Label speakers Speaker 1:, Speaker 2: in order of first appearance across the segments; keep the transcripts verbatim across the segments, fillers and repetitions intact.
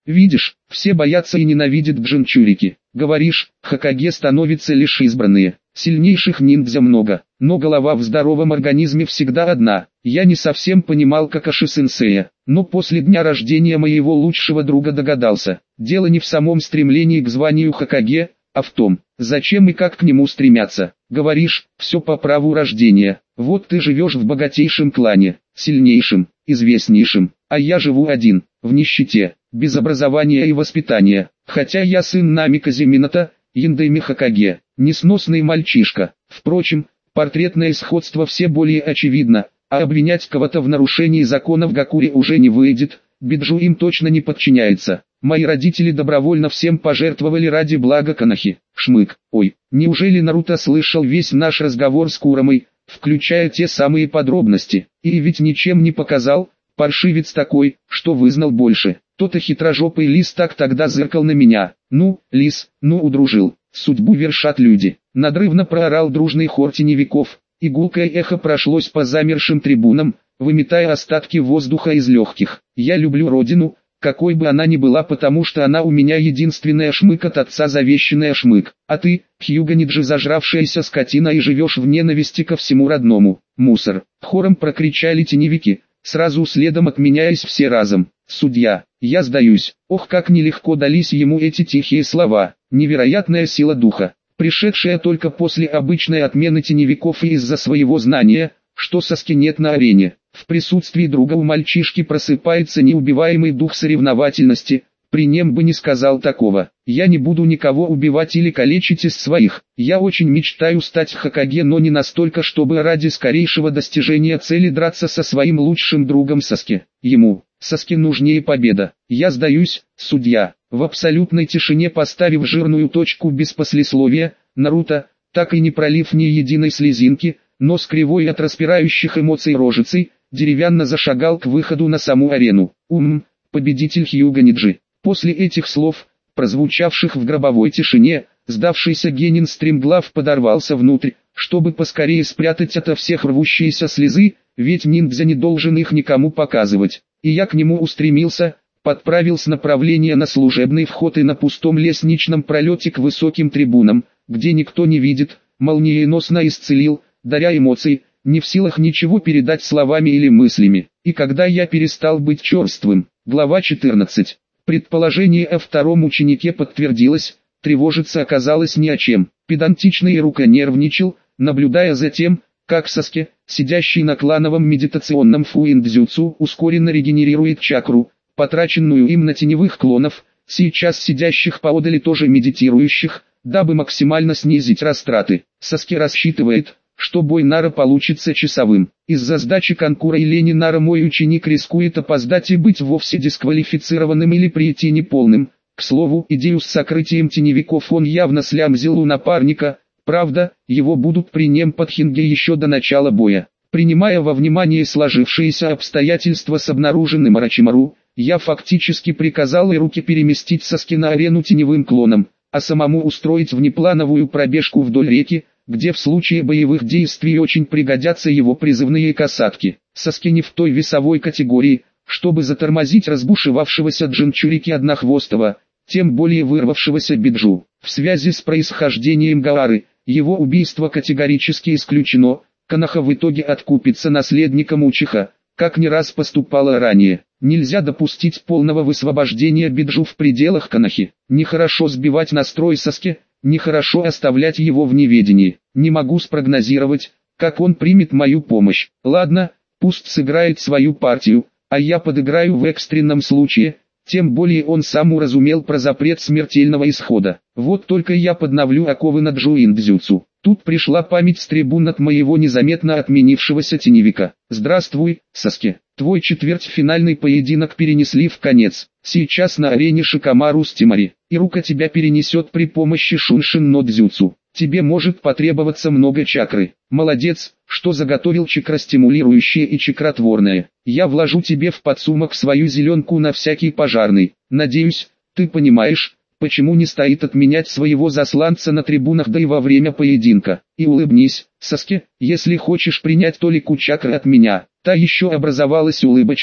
Speaker 1: Видишь, все боятся и ненавидят Джинчурики. Говоришь, Хокаге становятся лишь избранные. Сильнейших ниндзя много, но голова в здоровом организме всегда одна. Я не совсем понимал Какаши-сенсея, но после дня рождения моего лучшего друга догадался. Дело не в самом стремлении к званию Хокаге, а в том, зачем и как к нему стремятся. Говоришь, все по праву рождения. Вот ты живешь в богатейшем клане, сильнейшем, известнейшем, а я живу один, в нищете, без образования и воспитания. Хотя я сын Намикази Минато, Яндайми Хокаге, несносный мальчишка. Впрочем, портретное сходство все более очевидно, а обвинять кого-то в нарушении законов Гакури уже не выйдет. Биджу им точно не подчиняется. Мои родители добровольно всем пожертвовали ради блага Конохи. Шмык. Ой, неужели Наруто слышал весь наш разговор с Курамой, включая те самые подробности? И ведь ничем не показал, паршивец такой, что вызнал больше. Тот-то хитрожопый лис так тогда зыркал на меня. Ну, лис, ну удружил. Судьбу вершат люди. Надрывно проорал дружный хор теневиков, и гулкое эхо прошлось по замершим трибунам, выметая остатки воздуха из легких. Я люблю родину, какой бы она ни была, потому что она у меня единственная, шмык, от отца завещанная, шмык. А ты, Хьюганиджи, зажравшаяся скотина, и живешь в ненависти ко всему родному. Мусор. Хором прокричали теневики, сразу следом отменяясь все разом. Судья, я сдаюсь. Ох, как нелегко дались ему эти тихие слова. Невероятная сила духа, пришедшая только после обычной отмены теневиков и из-за своего знания, что Саски нет на арене. В присутствии друга у мальчишки просыпается неубиваемый дух соревновательности. При нем бы не сказал такого. Я не буду никого убивать или калечить из своих. Я очень мечтаю стать Хокаге, но не настолько, чтобы ради скорейшего достижения цели драться со своим лучшим другом Саски. Ему, Саски, нужнее победа. Я сдаюсь, судья. В абсолютной тишине, поставив жирную точку без послесловия, Наруто, так и не пролив ни единой слезинки, но с кривой от распирающих эмоций рожицей, деревянно зашагал к выходу на саму арену. Ум, победитель Хьюганиджи. После этих слов, прозвучавших в гробовой тишине, сдавшийся генин стремглав подорвался внутрь, чтобы поскорее спрятать ото всех рвущиеся слезы, ведь ниндзя не должен их никому показывать. И я к нему устремился, подправил с направления на служебный вход и на пустом лестничном пролете к высоким трибунам, где никто не видит, молниеносно исцелил, даря эмоций, не в силах ничего передать словами или мыслями. И когда я перестал быть черствым. Глава четырнадцать. Предположение о втором ученике подтвердилось, тревожиться оказалось не о чем. Педантичный Ирука нервничал, наблюдая за тем, как Саски, сидящий на клановом медитационном фуиндзюцу, ускоренно регенерирует чакру, потраченную им на теневых клонов, сейчас сидящих поодали тоже медитирующих, дабы максимально снизить растраты. Саски рассчитывает, что бой Нара получится часовым. Из-за сдачи конкура и лени Нара мой ученик рискует опоздать и быть вовсе дисквалифицированным или прийти неполным. К слову, идею с сокрытием теневиков он явно слямзил у напарника, правда, его будут при нем под Хинге еще до начала боя. Принимая во внимание сложившиеся обстоятельства с обнаруженным Орочимару, я фактически приказал Ируке переместить Саски на арену теневым клоном, а самому устроить внеплановую пробежку вдоль реки, где в случае боевых действий очень пригодятся его призывные касатки. Саски не в той весовой категории, чтобы затормозить разбушевавшегося Джинчурики Однохвостого, тем более вырвавшегося Биджу. В связи с происхождением Гаары, его убийство категорически исключено, Коноха в итоге откупится наследником Учиха, как не раз поступало ранее. Нельзя допустить полного высвобождения Биджу в пределах Конохи. Нехорошо сбивать настрой Саски, нехорошо оставлять его в неведении. Не могу спрогнозировать, как он примет мою помощь. Ладно, пусть сыграет свою партию, а я подыграю в экстренном случае, тем более он сам уразумел про запрет смертельного исхода. Вот только я подновлю оковы на Джуиндзюцу. Тут пришла память с трибун от моего незаметно отменившегося теневика. Здравствуй, Саски. Твой четвертьфинальный поединок перенесли в конец. Сейчас на арене Шикамару с Тимари. Ирука тебя перенесет при помощи Шуншин но Дзюцу. Тебе может потребоваться много чакры. Молодец, что заготовил чакростимулирующее и чакротворное. Я вложу тебе в подсумок свою зеленку на всякий пожарный. Надеюсь, ты понимаешь, почему не стоит отменять своего засланца на трибунах, да и во время поединка. И улыбнись, Саски, если хочешь принять толику чакры от меня. Та еще образовалась улыбочка,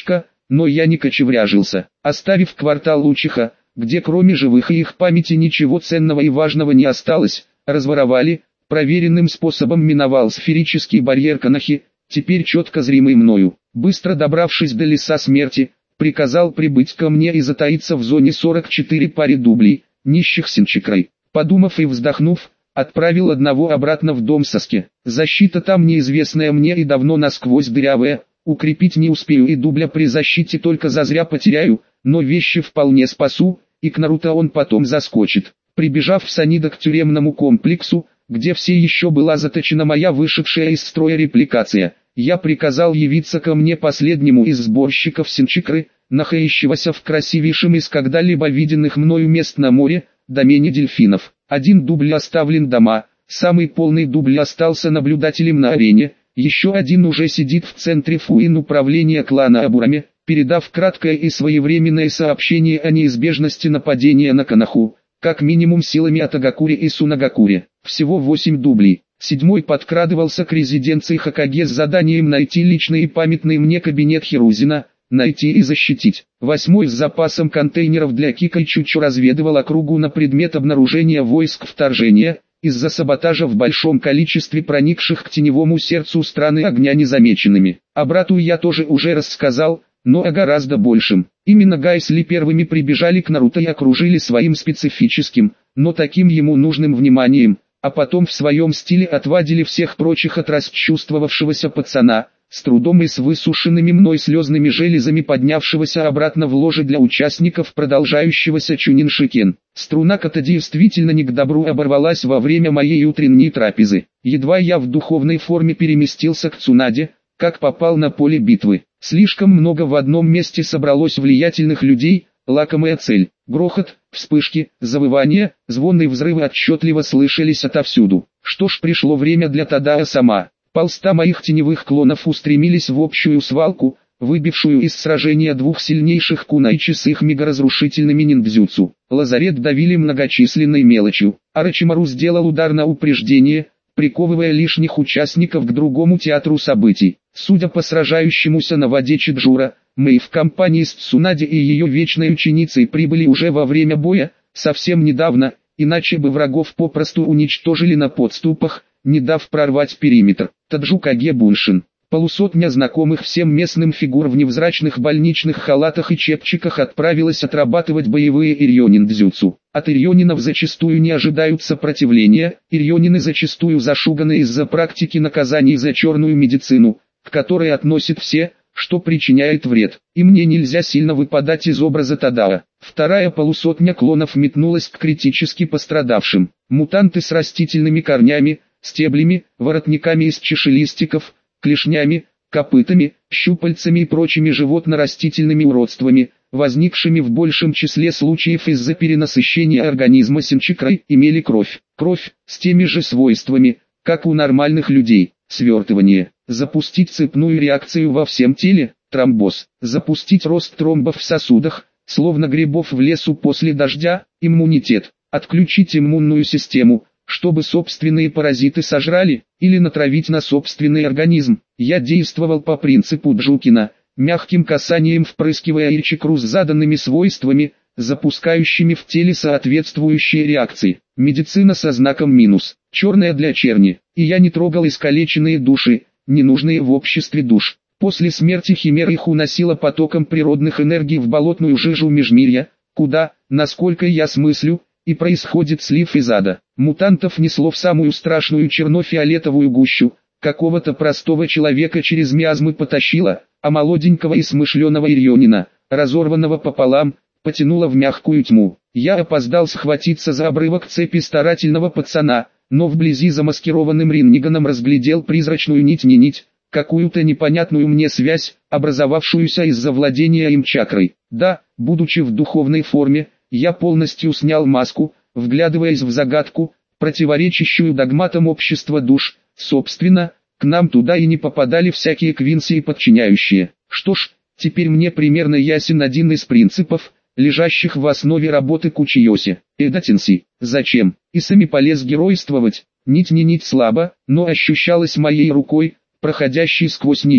Speaker 1: но я не кочевряжился. Оставив квартал Лучиха, где кроме живых и их памяти ничего ценного и важного не осталось, разворовали, проверенным способом миновал сферический барьер Канахи, теперь четко зримый мною. Быстро добравшись до леса смерти, приказал прибыть ко мне и затаиться в зоне сорок четыре паре дублей, нищих Синчикрай. Подумав и вздохнув, отправил одного обратно в дом Саске. Защита там неизвестная мне и давно насквозь дырявая, укрепить не успею и дубля при защите только зазря потеряю, но вещи вполне спасу, и к Наруто он потом заскочит. Прибежав в Санида к тюремному комплексу, где все еще была заточена моя вышедшая из строя репликация, я приказал явиться ко мне последнему из сборщиков Синчикры, находящегося в красивейшем из когда-либо виденных мною мест на море, домене дельфинов. Один дубль оставлен дома, самый полный дубль остался наблюдателем на арене, еще один уже сидит в центре фуин управления клана Абурами, передав краткое и своевременное сообщение о неизбежности нападения на Канаху, как минимум силами Атагакури и Сунагакури. Всего восемь дублей. Седьмой подкрадывался к резиденции Хокаге с заданием найти личный и памятный мне кабинет Хирузина, найти и защитить. Восьмой с запасом контейнеров для Кика и Чучу разведывал округу на предмет обнаружения войск вторжения, из-за саботажа в большом количестве проникших к теневому сердцу страны огня незамеченными. А брату я тоже уже рассказал, но о гораздо большем. Именно Гайсли первыми прибежали к Наруто и окружили своим специфическим, но таким ему нужным вниманием, а потом в своем стиле отвадили всех прочих от расчувствовавшегося пацана, с трудом и с высушенными мной слезными железами поднявшегося обратно в ложе для участников продолжающегося Чунин-Шикен. Струна-кота действительно не к добру оборвалась во время моей утренней трапезы. Едва я в духовной форме переместился к Цунаде, как попал на поле битвы. Слишком много в одном месте собралось влиятельных людей, лакомая цель. Грохот, вспышки, завывания, звон и взрывы отчетливо слышались отовсюду. Что ж, пришло время для Тадаа сама. Полста моих теневых клонов устремились в общую свалку, выбившую из сражения двух сильнейших кунайчи с их мегаразрушительными ниндзюцу. Лазарет давили многочисленной мелочью. Орочимару сделал удар на упреждение, приковывая лишних участников к другому театру событий. Судя по сражающемуся на воде Чиджура, мы в компании с Цунаде и ее вечной ученицей прибыли уже во время боя, совсем недавно, иначе бы врагов попросту уничтожили на подступах, не дав прорвать периметр. Таджукаге Буншин. Полусотня знакомых всем местным фигур в невзрачных больничных халатах и чепчиках отправилась отрабатывать боевые ирьонин-дзюцу. От ирьонинов зачастую не ожидают сопротивления, ирьонины зачастую зашуганы из-за практики наказаний за черную медицину, к которой относят все, что причиняет вред. И мне нельзя сильно выпадать из образа Тадаа. Вторая полусотня клонов метнулась к критически пострадавшим. Мутанты с растительными корнями, стеблями, воротниками из чешелистиков, клешнями, копытами, щупальцами и прочими животно-растительными уродствами, возникшими в большем числе случаев из-за перенасыщения организма Синчикрай, имели кровь. Кровь, с теми же свойствами, как у нормальных людей. Свертывание. Запустить цепную реакцию во всем теле, тромбоз. Запустить рост тромбов в сосудах, словно грибов в лесу после дождя, иммунитет. Отключить иммунную систему, чтобы собственные паразиты сожрали, или натравить на собственный организм. Я действовал по принципу Джукина, мягким касанием впрыскивая ичикру с заданными свойствами, запускающими в теле соответствующие реакции. Медицина со знаком минус, черная для черни, и я не трогал искалеченные души, ненужные в обществе душ. После смерти химер их уносило потоком природных энергий в болотную жижу межмирья, куда, насколько я смыслю, и происходит слив из ада. Мутантов несло в самую страшную черно-фиолетовую гущу, какого-то простого человека через миазмы потащило, а молоденького и смышленого ирьонина, разорванного пополам, потянуло в мягкую тьму. Я опоздал схватиться за обрывок цепи старательного пацана, но вблизи замаскированным Ринниганом разглядел призрачную нить не нить, какую-то непонятную мне связь, образовавшуюся из-за владения им чакрой. Да, будучи в духовной форме, я полностью снял маску, вглядываясь в загадку, противоречащую догматам общества душ. Собственно, к нам туда и не попадали всякие Квинси и подчиняющие. Что ж, теперь мне примерно ясен один из принципов, лежащих в основе работы Кучиоси. Эдатинси. Зачем? И сами полез геройствовать. Нить не нить слабо, но ощущалась моей рукой, проходящей сквозь нее.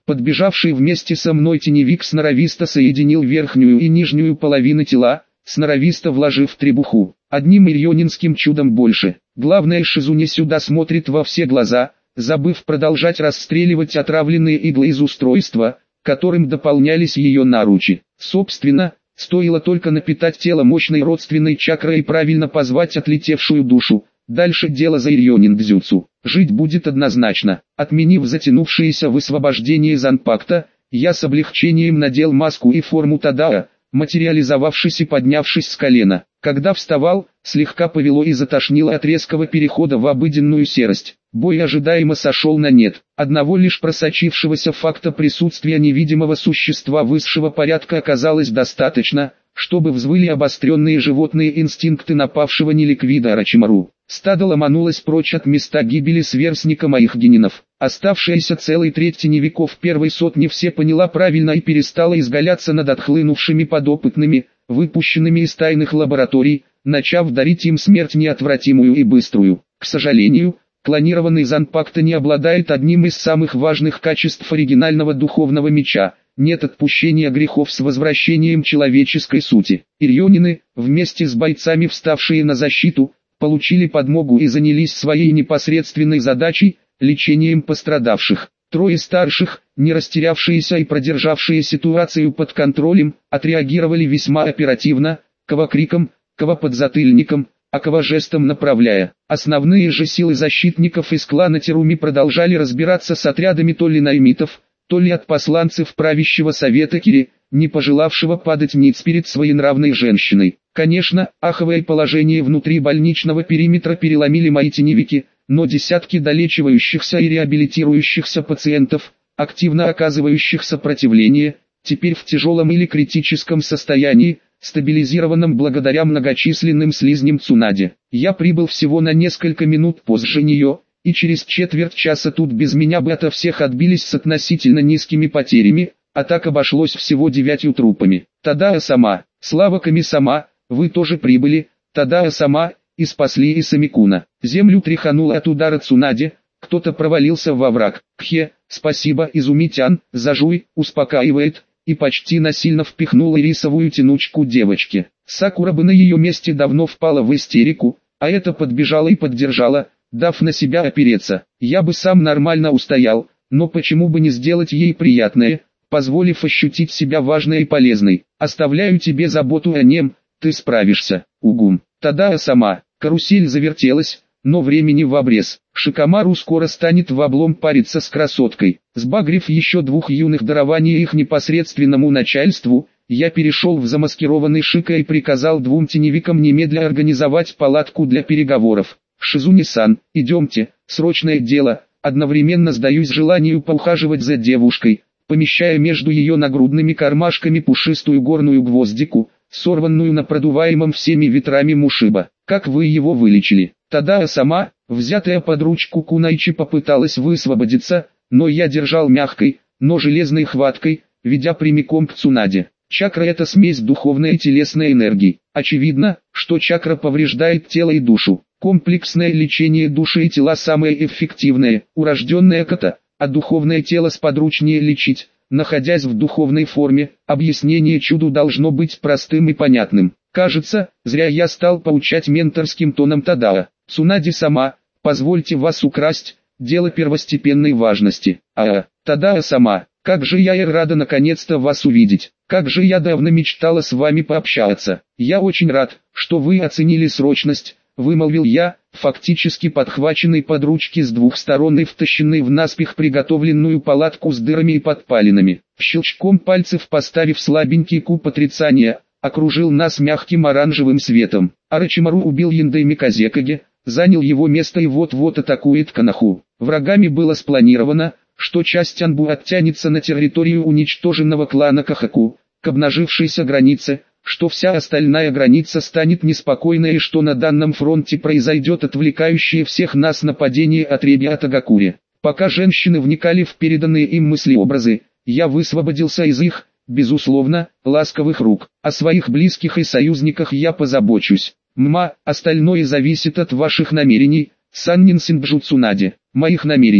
Speaker 1: Подбежавший вместе со мной теневик сноровисто соединил верхнюю и нижнюю половины тела, сноровисто вложив требуху. Одним ирьонинским чудом больше. Главное, Шизуне сюда смотрит во все глаза, забыв продолжать расстреливать отравленные иглы из устройства, которым дополнялись ее наручи. Собственно, стоило только напитать тело мощной родственной чакрой и правильно позвать отлетевшую душу. Дальше дело за ирьонин-дзюцу. Жить будет однозначно. Отменив затянувшееся высвобождение занпакта, я с облегчением надел маску и форму Тадаа, материализовавшись и поднявшись с колена. Когда вставал, слегка повело и затошнило от резкого перехода в обыденную серость. Бой ожидаемо сошел на нет. Одного лишь просочившегося факта присутствия невидимого существа высшего порядка оказалось достаточно, чтобы взвыли обостренные животные инстинкты напавшего неликвида Орочимару. Стадо ломанулось прочь от места гибели сверстника моих генинов. Оставшаяся целой треть теневиков первой сотни все поняла правильно и перестала изгаляться над отхлынувшими подопытными, выпущенными из тайных лабораторий, начав дарить им смерть неотвратимую и быструю. К сожалению, клонированный Занпакта не обладает одним из самых важных качеств оригинального духовного меча. Нет отпущения грехов с возвращением человеческой сути. Ирьонины, вместе с бойцами, вставшие на защиту, получили подмогу и занялись своей непосредственной задачей – лечением пострадавших. Трое старших, не растерявшиеся и продержавшие ситуацию под контролем, отреагировали весьма оперативно, кого криком, кого подзатыльником, а кого жестом направляя. Основные же силы защитников из клана Теруми продолжали разбираться с отрядами то ли наймитов, то ли от посланцев правящего совета Кири, не пожелавшего падать ниц перед своенравной женщиной. Конечно, аховое положение внутри больничного периметра переломили мои теневики, но десятки долечивающихся и реабилитирующихся пациентов, активно оказывающих сопротивление, теперь в тяжелом или критическом состоянии, стабилизированном благодаря многочисленным слизням Цунаде. Я прибыл всего на несколько минут позже нее, и через четверть часа тут без меня бы ото всех отбились с относительно низкими потерями, а так обошлось всего девятью трупами. Тадаа-сама, Слава Ками-сама, вы тоже прибыли, Тадаа-сама, и спасли Исамикуна. Землю тряхануло от удара Цунаде, кто-то провалился во враг. Кхе, спасибо, Изумитян, Зажуй, успокаивает, и почти насильно впихнула рисовую тянучку девочке. Сакура бы на ее месте давно впала в истерику, а эта подбежала и поддержала, дав на себя опереться. Я бы сам нормально устоял, но почему бы не сделать ей приятное, позволив ощутить себя важной и полезной. Оставляю тебе заботу о нем, ты справишься. Угум. Тадаа-сама. Карусель завертелась, но времени в обрез. Шикамару скоро станет в облом париться с красоткой. Сбагрив еще двух юных дарований их непосредственному начальству, я перешел в замаскированный Шика и приказал двум теневикам немедля организовать палатку для переговоров. Шизуни-сан, идемте, срочное дело. Одновременно сдаюсь желанию поухаживать за девушкой, помещая между ее нагрудными кармашками пушистую горную гвоздику, сорванную на продуваемом всеми ветрами мушиба. Как вы его вылечили? Тадаа-сама, взятая под ручку Кунайчи, попыталась высвободиться, но я держал мягкой, но железной хваткой, ведя прямиком к Цунаде. Чакра – это смесь духовной и телесной энергии. Очевидно, что чакра повреждает тело и душу. Комплексное лечение души и тела самое эффективное, урожденное ката, а духовное тело сподручнее лечить. Находясь в духовной форме, объяснение чуду должно быть простым и понятным. Кажется, зря я стал поучать менторским тоном Тадаа. Цунаде-сама, позвольте вас украсть, дело первостепенной важности. А, Тадаа-сама, как же я и рада наконец-то вас увидеть. Как же я давно мечтала с вами пообщаться. Я очень рад, что вы оценили срочность, вымолвил я, фактически подхваченный под ручки с двух сторон и втащенный в наспех приготовленную палатку с дырами и подпалинами. Щелчком пальцев поставив слабенький куб отрицания, окружил нас мягким оранжевым светом. Орочимару убил Яндэй Миказекаге, занял его место и вот-вот атакует Канаху. Врагами было спланировано, что часть Анбу оттянется на территорию уничтоженного клана Кахаку, к обнажившейся границе, что вся остальная граница станет неспокойной и что на данном фронте произойдет отвлекающее всех нас нападение отребья Атагакури. Пока женщины вникали в переданные им мысли-образы, я высвободился из их, безусловно, ласковых рук. О своих близких и союзниках я позабочусь. Мма, остальное зависит от ваших намерений, Саннин Синджу Цунаде. Моих намерений.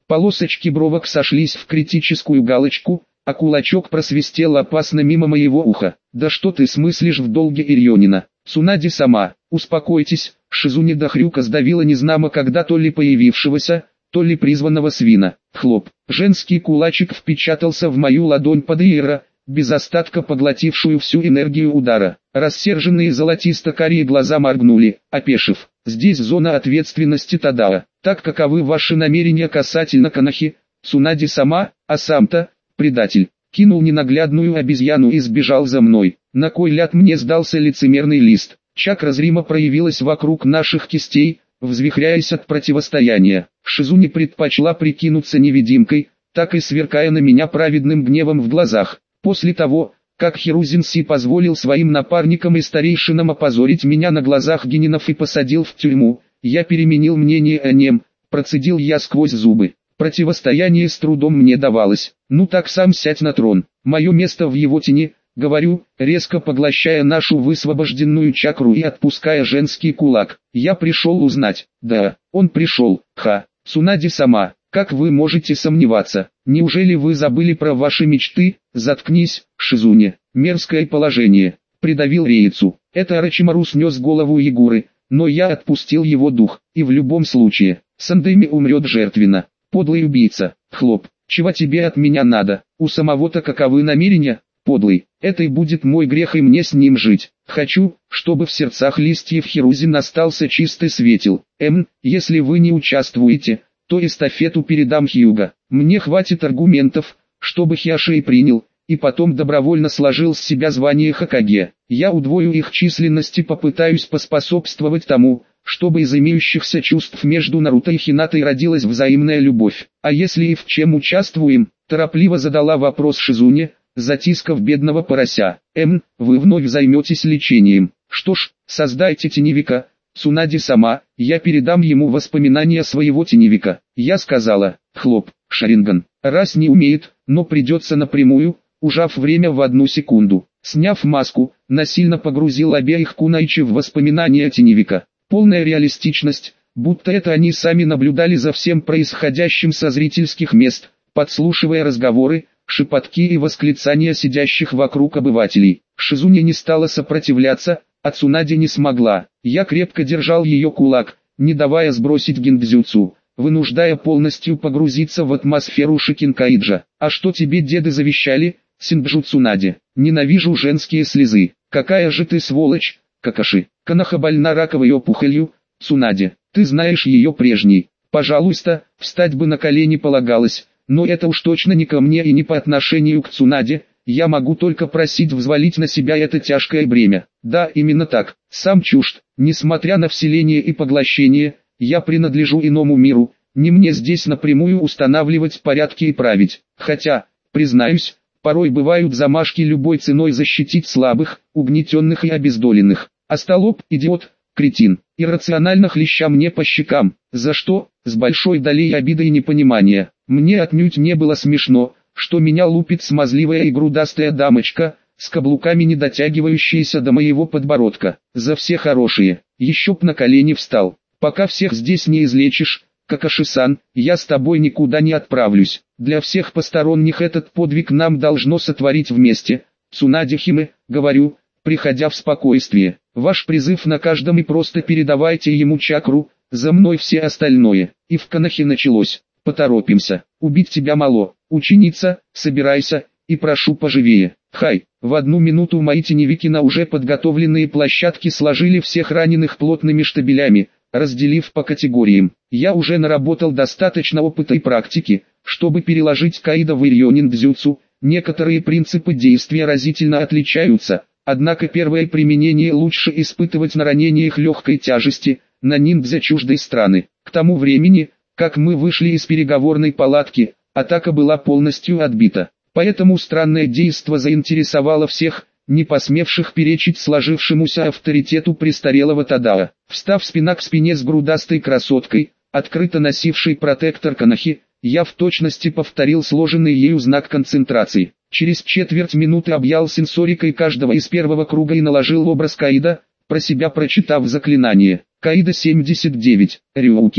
Speaker 1: Полосочки бровок сошлись в критическую галочку, а кулачок просвистел опасно мимо моего уха. «Да что ты смыслишь в долге Ирьонина? Цунади сама, успокойтесь». Шизуне до хрюка сдавила незнамо когда то ли появившегося, то ли призванного свина. Хлоп. Женский кулачик впечатался в мою ладонь под иера, без остатка поглотившую всю энергию удара. Рассерженные золотисто-карие глаза моргнули, опешив. «Здесь зона ответственности Тадао. Так каковы ваши намерения касательно Канахи? Цунади сама, а сам-то, предатель, кинул ненаглядную обезьяну и сбежал за мной. На кой ляд мне сдался лицемерный лист? Чакра зримо проявилась вокруг наших кистей, взвихряясь от противостояния. Шизуне предпочла прикинуться невидимкой, так и сверкая на меня праведным гневом в глазах. После того, как Хирузинси позволил своим напарникам и старейшинам опозорить меня на глазах генинов и посадил в тюрьму, я переменил мнение о нем, процедил я сквозь зубы. Противостояние с трудом мне давалось. Ну так сам сядь на трон, мое место в его тени, говорю, резко поглощая нашу высвобожденную чакру и отпуская женский кулак. Я пришел узнать. Да, он пришел. Ха, Цунади сама, как вы можете сомневаться? Неужели вы забыли про ваши мечты? Заткнись, Шизуне. Мерзкое положение. Придавил Рейцу. Это Орочимару снес голову Ягуры, но я отпустил его дух, и в любом случае, Сандеми умрет жертвенно. Подлый убийца. Хлоп. Чего тебе от меня надо? У самого-то каковы намерения? Подлый. Это и будет мой грех, и мне с ним жить. Хочу, чтобы в сердцах листьев Хирузин остался чистый светил. Эм, если вы не участвуете, то эстафету передам Хьюга. Мне хватит аргументов, чтобы Хиашей принял, и потом добровольно сложил с себя звание Хокаге. Я удвою их численность и попытаюсь поспособствовать тому, чтобы из имеющихся чувств между Наруто и Хинатой родилась взаимная любовь. А если и в чем участвуем? Торопливо задала вопрос Шизуне, затискав бедного порося. Эм, вы вновь займетесь лечением. Что ж, создайте теневика. Цунади сама, я передам ему воспоминания своего теневика. Я сказала, хлоп, Шаринган, раз не умеет, но придется напрямую, ужав время в одну секунду. Сняв маску, насильно погрузил обеих кунайчи в воспоминания теневика. Полная реалистичность, будто это они сами наблюдали за всем происходящим со зрительских мест, подслушивая разговоры, шепотки и восклицания сидящих вокруг обывателей. Шизуне не стала сопротивляться, а Цунади не смогла. Я крепко держал ее кулак, не давая сбросить гиндзюцу, вынуждая полностью погрузиться в атмосферу Шикинкаиджа. «А что тебе деды завещали, Синджу Цунади? Ненавижу женские слезы. Какая же ты сволочь, Какаши. Канаха больна раковой опухолью, Цунади. Ты знаешь ее прежней. Пожалуйста, встать бы на колени полагалось, но это уж точно не ко мне и не по отношению к Цунади. Я могу только просить взвалить на себя это тяжкое бремя». Да, именно так. Сам чужд. Несмотря на вселение и поглощение, я принадлежу иному миру. Не мне здесь напрямую устанавливать порядки и править. Хотя, признаюсь, порой бывают замашки любой ценой защитить слабых, угнетенных и обездоленных. Остолоп, идиот, кретин, иррационально хлеща мне по щекам. За что? С большой долей обиды и непонимания. Мне отнюдь не было смешно, что меня лупит смазливая и грудастая дамочка, с каблуками не дотягивающаяся до моего подбородка. За все хорошие. Еще б на колени встал. Пока всех здесь не излечишь, Какаши-сан, я с тобой никуда не отправлюсь. Для всех посторонних этот подвиг нам должно сотворить вместе. Цунади Химе, говорю, приходя в спокойствие. Ваш призыв на каждом, и просто передавайте ему чакру, за мной все остальное. И в Канахе началось. Поторопимся, убить тебя мало. Ученица, собирайся, и прошу поживее. Хай, в одну минуту мои теневики на уже подготовленные площадки сложили всех раненых плотными штабелями, разделив по категориям. Я уже наработал достаточно опыта и практики, чтобы переложить кайдо в ирьонин-дзюцу. Некоторые принципы действия разительно отличаются, однако первое применение лучше испытывать на ранениях легкой тяжести, на ниндзя чуждой страны. К тому времени, как мы вышли из переговорной палатки, атака была полностью отбита. Поэтому странное действо заинтересовало всех, не посмевших перечить сложившемуся авторитету престарелого Тадао. Встав спина к спине с грудастой красоткой, открыто носившей протектор Канахи, я в точности повторил сложенный ею знак концентрации. Через четверть минуты объял сенсорикой каждого из первого круга и наложил образ Каида, про себя прочитав заклинание. Каида семьдесят девять, Рюукинка.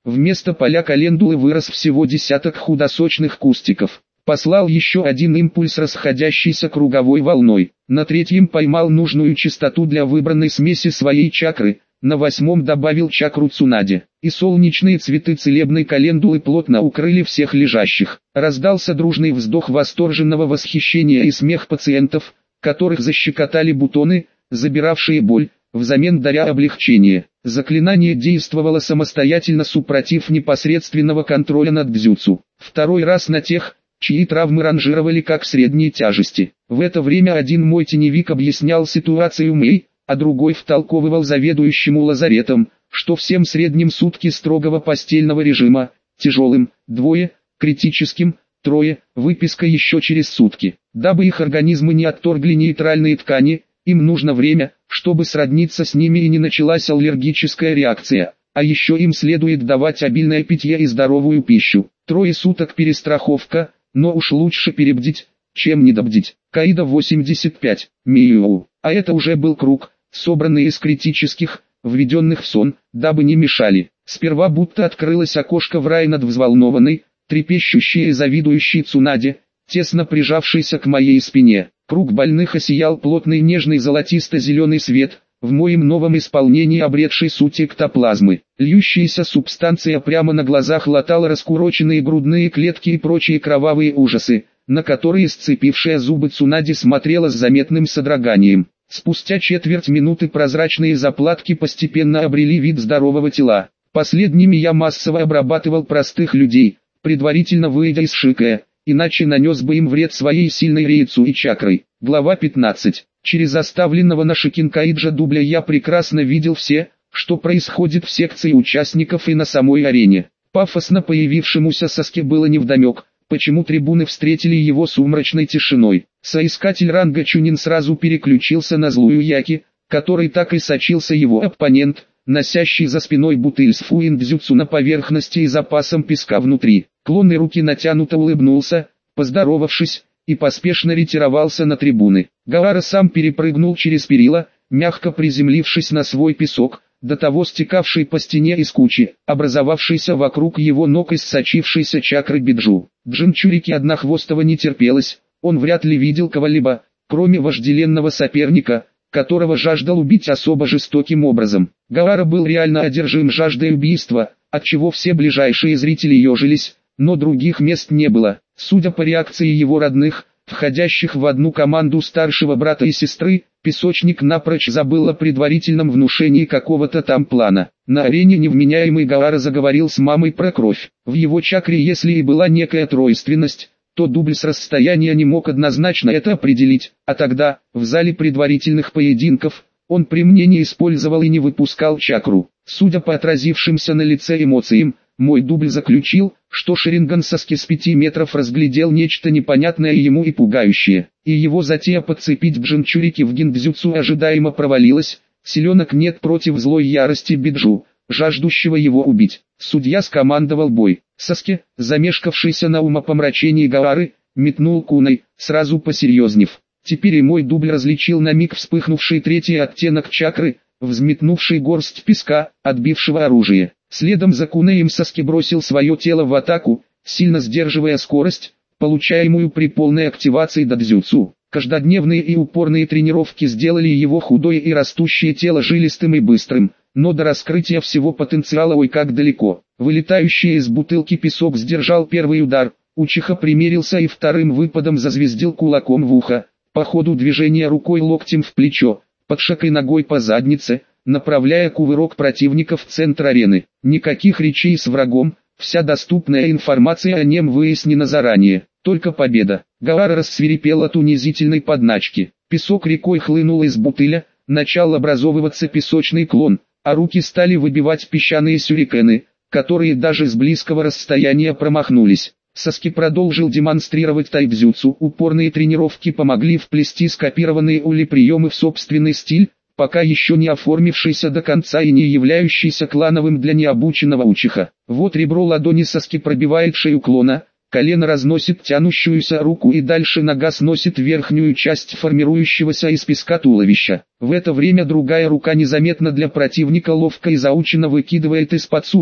Speaker 1: Вместо поля календулы вырос всего десяток худосочных кустиков. Послал еще один импульс, расходящийся круговой волной. На третьем поймал нужную частоту для выбранной смеси своей чакры. На восьмом добавил чакру Цунади, и солнечные цветы целебной календулы плотно укрыли всех лежащих. Раздался дружный вздох восторженного восхищения и смех пациентов, которых защекотали бутоны, забиравшие боль, взамен даря облегчение. Заклинание действовало самостоятельно супротив непосредственного контроля над дзюцу. Второй раз на тех, чьи травмы ранжировали как средней тяжести. В это время один мой теневик объяснял ситуацию Мэй, а другой втолковывал заведующему лазаретом, что всем средним сутки строгого постельного режима, тяжелым, двое, критическим, трое, выписка еще через сутки. Дабы их организмы не отторгли нейтральные ткани, им нужно время, чтобы сродниться с ними и не началась аллергическая реакция, а еще им следует давать обильное питье и здоровую пищу. Трое суток перестраховка, но уж лучше перебдить, чем недобдить. Каида восемьдесят пять, Миу. А это уже был круг, собранный из критических, введенных в сон, дабы не мешали. Сперва будто открылось окошко в рай над взволнованной, трепещущей и завидующей Цунади, тесно прижавшейся к моей спине. Круг больных осиял плотный нежный золотисто-зеленый свет, в моем новом исполнении обретший суть эктоплазмы. Льющаяся субстанция прямо на глазах латала раскуроченные грудные клетки и прочие кровавые ужасы, на которые сцепившая зубы Цунади смотрела с заметным содроганием. Спустя четверть минуты прозрачные заплатки постепенно обрели вид здорового тела. Последними я массово обрабатывал простых людей, предварительно выйдя из шикая, иначе нанес бы им вред своей сильной рейцу и чакрой. Глава пятнадцать. Через оставленного на Шикинкаиджа дубля я прекрасно видел все, что происходит в секции участников и на самой арене. Пафосно появившемуся Саске было невдомек, почему трибуны встретили его сумрачной тишиной. Соискатель ранга Чунин сразу переключился на злую Яки, который так и сочился его оппонент, носящий за спиной бутыль с фуиндзюцу на поверхности и запасом песка внутри. Клон и руки натянуто улыбнулся, поздоровавшись, и поспешно ретировался на трибуны. Гаара сам перепрыгнул через перила, мягко приземлившись на свой песок, до того стекавший по стене из кучи, образовавшейся вокруг его ног из сочившейся чакры Биджу. Джинчурике однохвостого не терпелось, он вряд ли видел кого-либо, кроме вожделенного соперника, которого жаждал убить особо жестоким образом. Гаара был реально одержим жаждой убийства, отчего все ближайшие зрители ежились, но других мест не было. Судя по реакции его родных, входящих в одну команду старшего брата и сестры, песочник напрочь забыл о предварительном внушении какого-то там плана. На арене невменяемый Гаара заговорил с мамой про кровь. В его чакре если и была некая тройственность, то дубль с расстояния не мог однозначно это определить, а тогда, в зале предварительных поединков, он при мне не использовал и не выпускал чакру. Судя по отразившимся на лице эмоциям, мой дубль заключил, что Шаринган Саски с пяти метров разглядел нечто непонятное ему и пугающее, и его затея подцепить Джинчурики в гиндзюцу ожидаемо провалилась. Силенок нет против злой ярости Биджу, жаждущего его убить. Судья скомандовал бой. Саски, замешкавшийся на умопомрачении Гаары, метнул куной, сразу посерьезнев. Теперь и мой дубль различил на миг вспыхнувший третий оттенок чакры, взметнувший горсть песка, отбившего оружие. Следом за кунеем Саски бросил свое тело в атаку, сильно сдерживая скорость, получаемую при полной активации дадзюцу. Каждодневные и упорные тренировки сделали его худое и растущее тело жилистым и быстрым, но до раскрытия всего потенциала ой как далеко. Вылетающий из бутылки песок сдержал первый удар, Учиха примерился и вторым выпадом зазвездил кулаком в ухо, по ходу движения рукой локтем в плечо, под шаг и ногой по заднице, направляя кувырок противника в центр арены. Никаких речей с врагом, вся доступная информация о нем выяснена заранее, только победа. Гаара рассвирепел от унизительной подначки. Песок рекой хлынул из бутыля, начал образовываться песочный клон, а руки стали выбивать песчаные сюрикены, которые даже с близкого расстояния промахнулись. Саски продолжил демонстрировать тайбзюцу. Упорные тренировки помогли вплести скопированные Ули приемы в собственный стиль, пока еще не оформившийся до конца и не являющийся клановым для необученного Учиха. Вот ребро ладони Саски пробивает шею клона, колено разносит тянущуюся руку и дальше нога сносит верхнюю часть формирующегося из песка туловища. В это время другая рука незаметно для противника ловко и заученно выкидывает из-под сумка,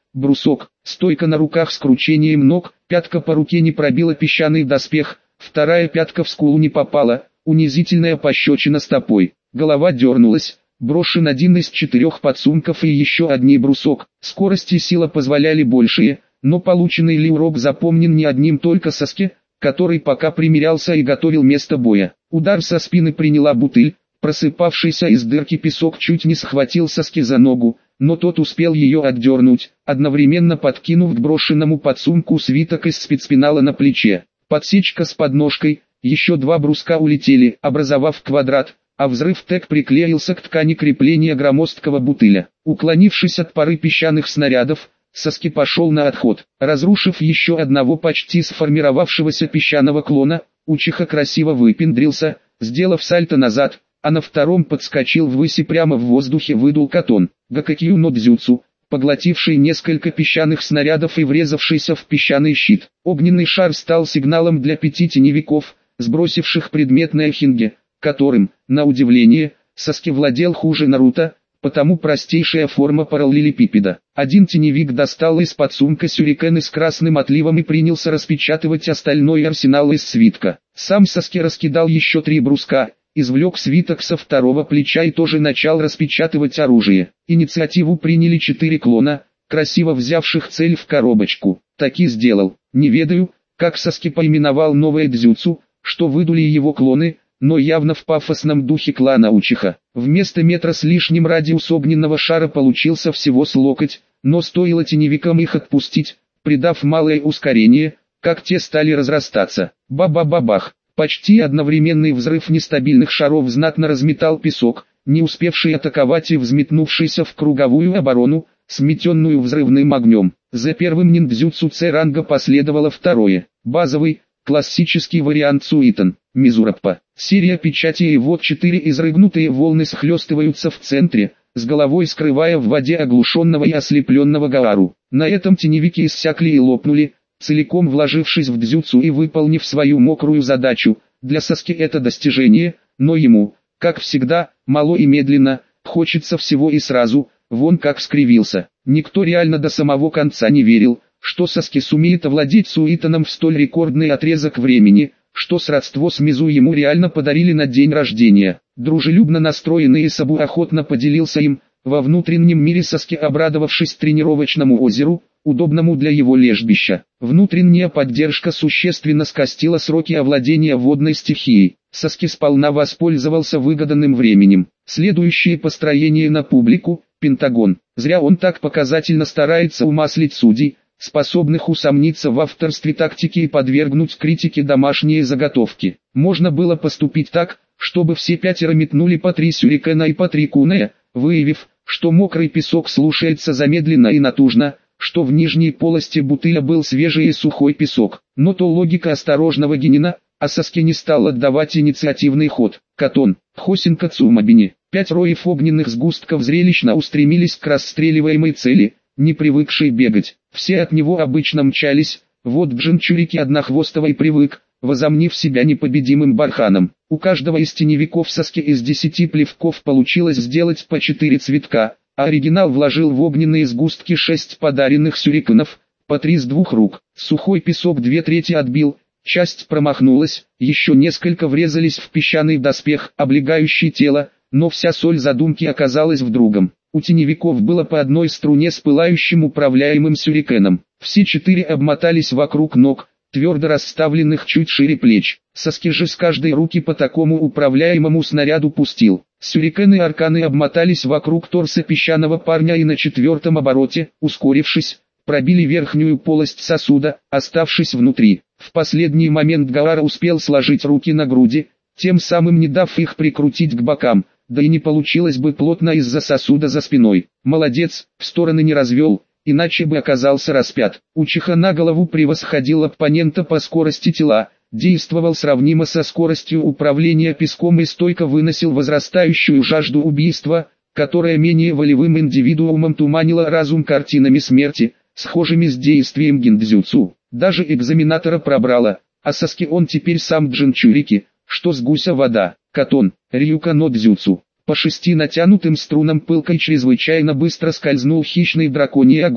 Speaker 1: брусок, стойка на руках с кручением ног, пятка по руке не пробила песчаный доспех, вторая пятка в скулу не попала, унизительная пощечина стопой, голова дернулась, брошен один из четырех подсумков и еще одни брусок, скорость и сила позволяли большие, но полученный ли урок запомнен не одним только Саске, который пока примерялся и готовил место боя. Удар со спины приняла бутыль, просыпавшийся из дырки песок чуть не схватил Саске за ногу, но тот успел ее отдернуть, одновременно подкинув к брошенному подсумку свиток из спецпенала на плече. Подсечка с подножкой, еще два бруска улетели, образовав квадрат, а взрыв тег приклеился к ткани крепления громоздкого бутыля. Уклонившись от пары песчаных снарядов, Саске пошел на отход, разрушив еще одного почти сформировавшегося песчаного клона. Учиха красиво выпендрился, сделав сальто назад, а на втором подскочил ввысь и прямо в воздухе выдул катон, гакакью но дзюцу, поглотивший несколько песчаных снарядов и врезавшийся в песчаный щит. Огненный шар стал сигналом для пяти теневиков, сбросивших предметное хинге, которым, на удивление, Саске владел хуже Наруто, потому простейшая форма параллелепипеда. Один теневик достал из-под сумка сюрикены с красным отливом и принялся распечатывать остальной арсенал из свитка. Сам Саске раскидал еще три бруска, извлек свиток со второго плеча и тоже начал распечатывать оружие. Инициативу приняли четыре клона, красиво взявших цель в коробочку. Таки сделал. Не ведаю, как Саске поименовал новое дзюцу, что выдули его клоны, но явно в пафосном духе клана Учиха. Вместо метра с лишним радиус огненного шара получился всего с локоть, но стоило теневикам их отпустить, придав малое ускорение, как те стали разрастаться. Ба-ба-ба-бах! Почти одновременный взрыв нестабильных шаров знатно разметал песок, не успевший атаковать и взметнувшийся в круговую оборону, сметенную взрывным огнем. За первым ниндзюцу С-ранга последовало второе, базовый, классический вариант Суитон, Мизураппа. Серия печати и вот четыре изрыгнутые волны схлестываются в центре, с головой скрывая в воде оглушенного и ослепленного Гаару. На этом теневики иссякли и лопнули, целиком вложившись в дзюцу и выполнив свою мокрую задачу. Для Саске это достижение, но ему, как всегда, мало и медленно, хочется всего и сразу, вон как скривился. Никто реально до самого конца не верил, что Саске сумеет овладеть Суитоном в столь рекордный отрезок времени, что сродство с Мизу ему реально подарили на день рождения. Дружелюбно настроенный Исабу охотно поделился им, во внутреннем мире Саске обрадовавшись тренировочному озеру, удобному для его лежбища. Внутренняя поддержка существенно скостила сроки овладения водной стихией. Саске сполна воспользовался выгоданным временем. Следующее построение на публику, Пентагон. Зря он так показательно старается умаслить судей, способных усомниться в авторстве тактики и подвергнуть критике домашние заготовки. Можно было поступить так, чтобы все пятеро метнули по три сюрикена и по три кунея, выявив, что мокрый песок слушается замедленно и натужно, что в нижней полости бутыля был свежий и сухой песок. Но то логика осторожного генина, а Саске не стал отдавать инициативный ход. Катон, Хосинка Цумабини. Пять роев огненных сгустков зрелищно устремились к расстреливаемой цели, не привыкший бегать. Все от него обычно мчались, вот к Джинчурике однохвостовой привык, возомнив себя непобедимым барханом. У каждого из теневиков Саске из десяти плевков получилось сделать по четыре цветка, а оригинал вложил в огненные сгустки шесть подаренных сюрикенов, по три с двух рук. Сухой песок две трети отбил, часть промахнулась, еще несколько врезались в песчаный доспех, облегающий тело, но вся соль задумки оказалась в другом. У теневиков было по одной струне с пылающим управляемым сюрикеном. Все четыре обмотались вокруг ног, твердо расставленных чуть шире плеч. Саске же с каждой руки по такому управляемому снаряду пустил. Сюрикены и арканы обмотались вокруг торса песчаного парня и на четвертом обороте, ускорившись, пробили верхнюю полость сосуда, оставшись внутри. В последний момент Гаара успел сложить руки на груди, тем самым не дав их прикрутить к бокам, да и не получилось бы плотно из-за сосуда за спиной. Молодец, в стороны не развел, иначе бы оказался распят. Учиха на голову превосходил оппонента по скорости тела, действовал сравнимо со скоростью управления песком и стойко выносил возрастающую жажду убийства, которая менее волевым индивидуумом туманила разум картинами смерти, схожими с действием гиндзюцу. Даже экзаменатора пробрало, а Саске он теперь сам Джинчурики, что с гуся вода. Катон, Рюка но дзюцу. По шести натянутым струнам пылкой чрезвычайно быстро скользнул хищный драконий огонь.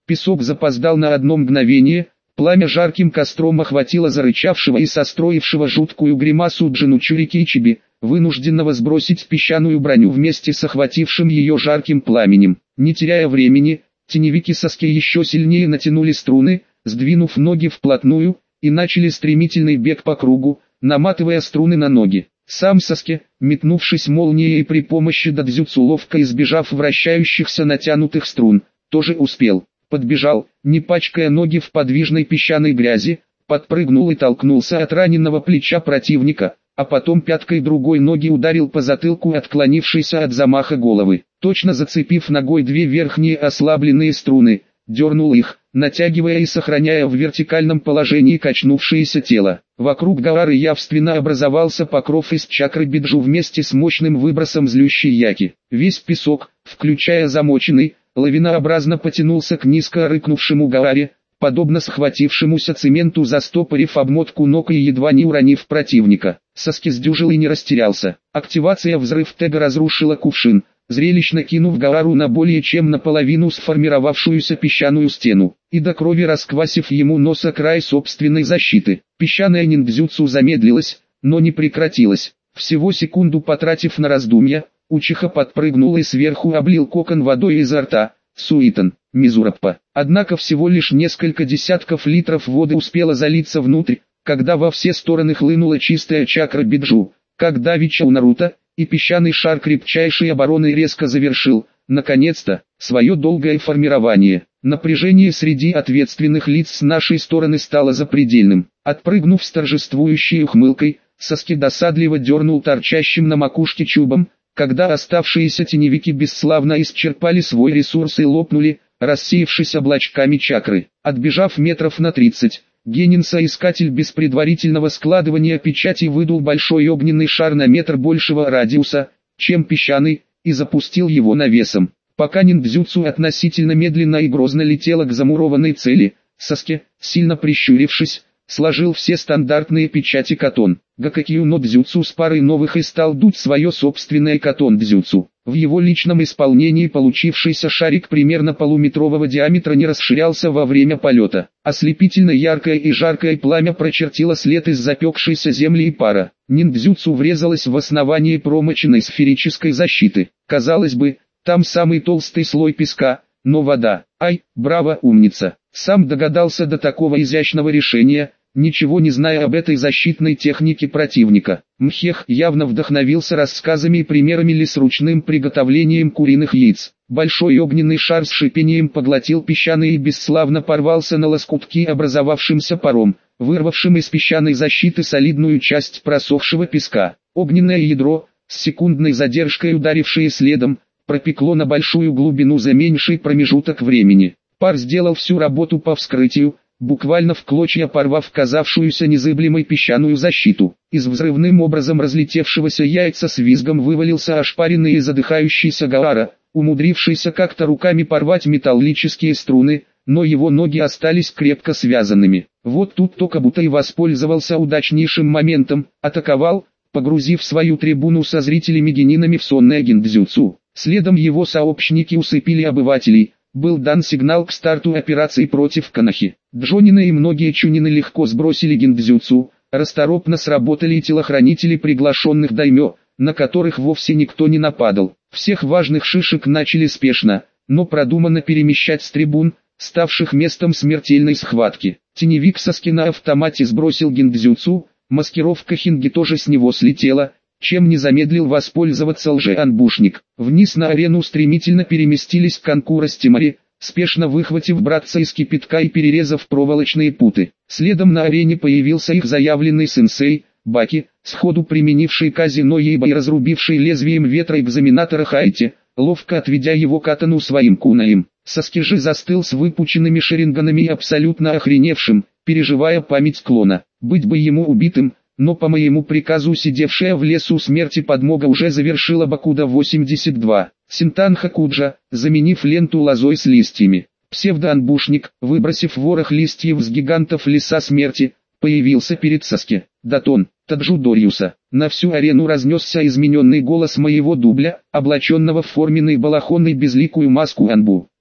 Speaker 1: Песок запоздал на одно мгновение, пламя жарким костром охватило зарычавшего и состроившего жуткую гримасу Джинучурики Ичиби, вынужденного сбросить песчаную броню вместе с охватившим ее жарким пламенем. Не теряя времени, теневики Саски еще сильнее натянули струны, сдвинув ноги вплотную, и начали стремительный бег по кругу, наматывая струны на ноги. Сам Саски, метнувшись молнией при помощи дадзюцу ловко избежав вращающихся натянутых струн, тоже успел. Подбежал, не пачкая ноги в подвижной песчаной грязи, подпрыгнул и толкнулся от раненого плеча противника, а потом пяткой другой ноги ударил по затылку отклонившейся от замаха головы. Точно зацепив ногой две верхние ослабленные струны, дернул их, натягивая и сохраняя в вертикальном положении качнувшееся тело. Вокруг Гаары явственно образовался покров из чакры биджу вместе с мощным выбросом злющей яки. Весь песок, включая замоченный, лавинообразно потянулся к низко рыкнувшему Гааре, подобно схватившемуся цементу, застопорив обмотку ног и едва не уронив противника. Саски сдюжил и не растерялся. Активация взрыв Тега разрушила кувшин, зрелищно кинув Гаару на более чем наполовину сформировавшуюся песчаную стену, и до крови расквасив ему носа край собственной защиты. Песчаная ниндзюцу замедлилась, но не прекратилась. Всего секунду потратив на раздумья, Учиха подпрыгнул и сверху облил кокон водой изо рта. Суитон, Мизураппа. Однако всего лишь несколько десятков литров воды успело залиться внутрь, когда во все стороны хлынула чистая чакра биджу, как давеча у Наруто, и песчаный шар крепчайшей обороны резко завершил, наконец-то, свое долгое формирование. Напряжение среди ответственных лиц с нашей стороны стало запредельным. Отпрыгнув с торжествующей ухмылкой, Саски досадливо дернул торчащим на макушке чубом, когда оставшиеся теневики бесславно исчерпали свой ресурс и лопнули, рассеявшись облачками чакры. Отбежав метров на тридцать, Генин-соискатель без предварительного складывания печати выдул большой огненный шар на метр большего радиуса, чем песчаный, и запустил его навесом. Пока ниндзюцу относительно медленно и грозно летела к замурованной цели, Саски, сильно прищурившись, сложил все стандартные печати катон. Гакакью но дзюцу с парой новых и стал дуть свое собственное катон дзюцу. В его личном исполнении получившийся шарик примерно полуметрового диаметра не расширялся во время полета. Ослепительно яркое и жаркое пламя прочертило след из запекшейся земли и пара. Ниндзюцу врезалось в основание промоченной сферической защиты. Казалось бы, там самый толстый слой песка, но вода. Ай, браво, умница. Сам догадался до такого изящного решения, ничего не зная об этой защитной технике противника. Мхех явно вдохновился рассказами и примерами ли с ручным приготовлением куриных яиц. Большой огненный шар с шипением поглотил песчаный и бесславно порвался на лоскутки образовавшимся паром, вырвавшим из песчаной защиты солидную часть просохшего песка. Огненное ядро, с секундной задержкой ударившее следом, пропекло на большую глубину за меньший промежуток времени. Пар сделал всю работу по вскрытию, буквально в клочья порвав казавшуюся незыблемой песчаную защиту. Из взрывным образом разлетевшегося яйца с визгом вывалился ошпаренный и задыхающийся Гаара, умудрившийся как-то руками порвать металлические струны, но его ноги остались крепко связанными. Вот тут Токабута и воспользовался удачнейшим моментом, атаковал, погрузив свою трибуну со зрителями-генинами в сонное гиндзюцу. Следом его сообщники усыпили обывателей. Был дан сигнал к старту операции против Канахи. Джонины и многие чунины легко сбросили гиндзюцу, расторопно сработали и телохранители приглашенных даймё, на которых вовсе никто не нападал. Всех важных шишек начали спешно, но продуманно перемещать с трибун, ставших местом смертельной схватки. Теневик Саски на автомате сбросил гиндзюцу, маскировка хинги тоже с него слетела, чем не замедлил воспользоваться лже-анбушник. Вниз на арену стремительно переместились Канкура с Тимари, спешно выхватив братца из кипятка и перерезав проволочные путы. Следом на арене появился их заявленный сенсей, Баки, сходу применивший казино Ейба и разрубивший лезвием ветра экзаменатора Хайти, ловко отведя его катану своим кунаем. Саски же застыл с выпученными шеринганами и абсолютно охреневшим, переживая память клона. Быть бы ему убитым, но по моему приказу сидевшая в лесу смерти подмога уже завершила Бакуда восемьдесят два. Синтан Хакуджа, заменив ленту лозой с листьями. Псевдоанбушник, выбросив ворох листьев с гигантов леса смерти, появился перед Саски. Датон, Таджу Дориуса. На всю арену разнесся измененный голос моего дубля, облаченного в форменный балахон и безликую маску Анбу.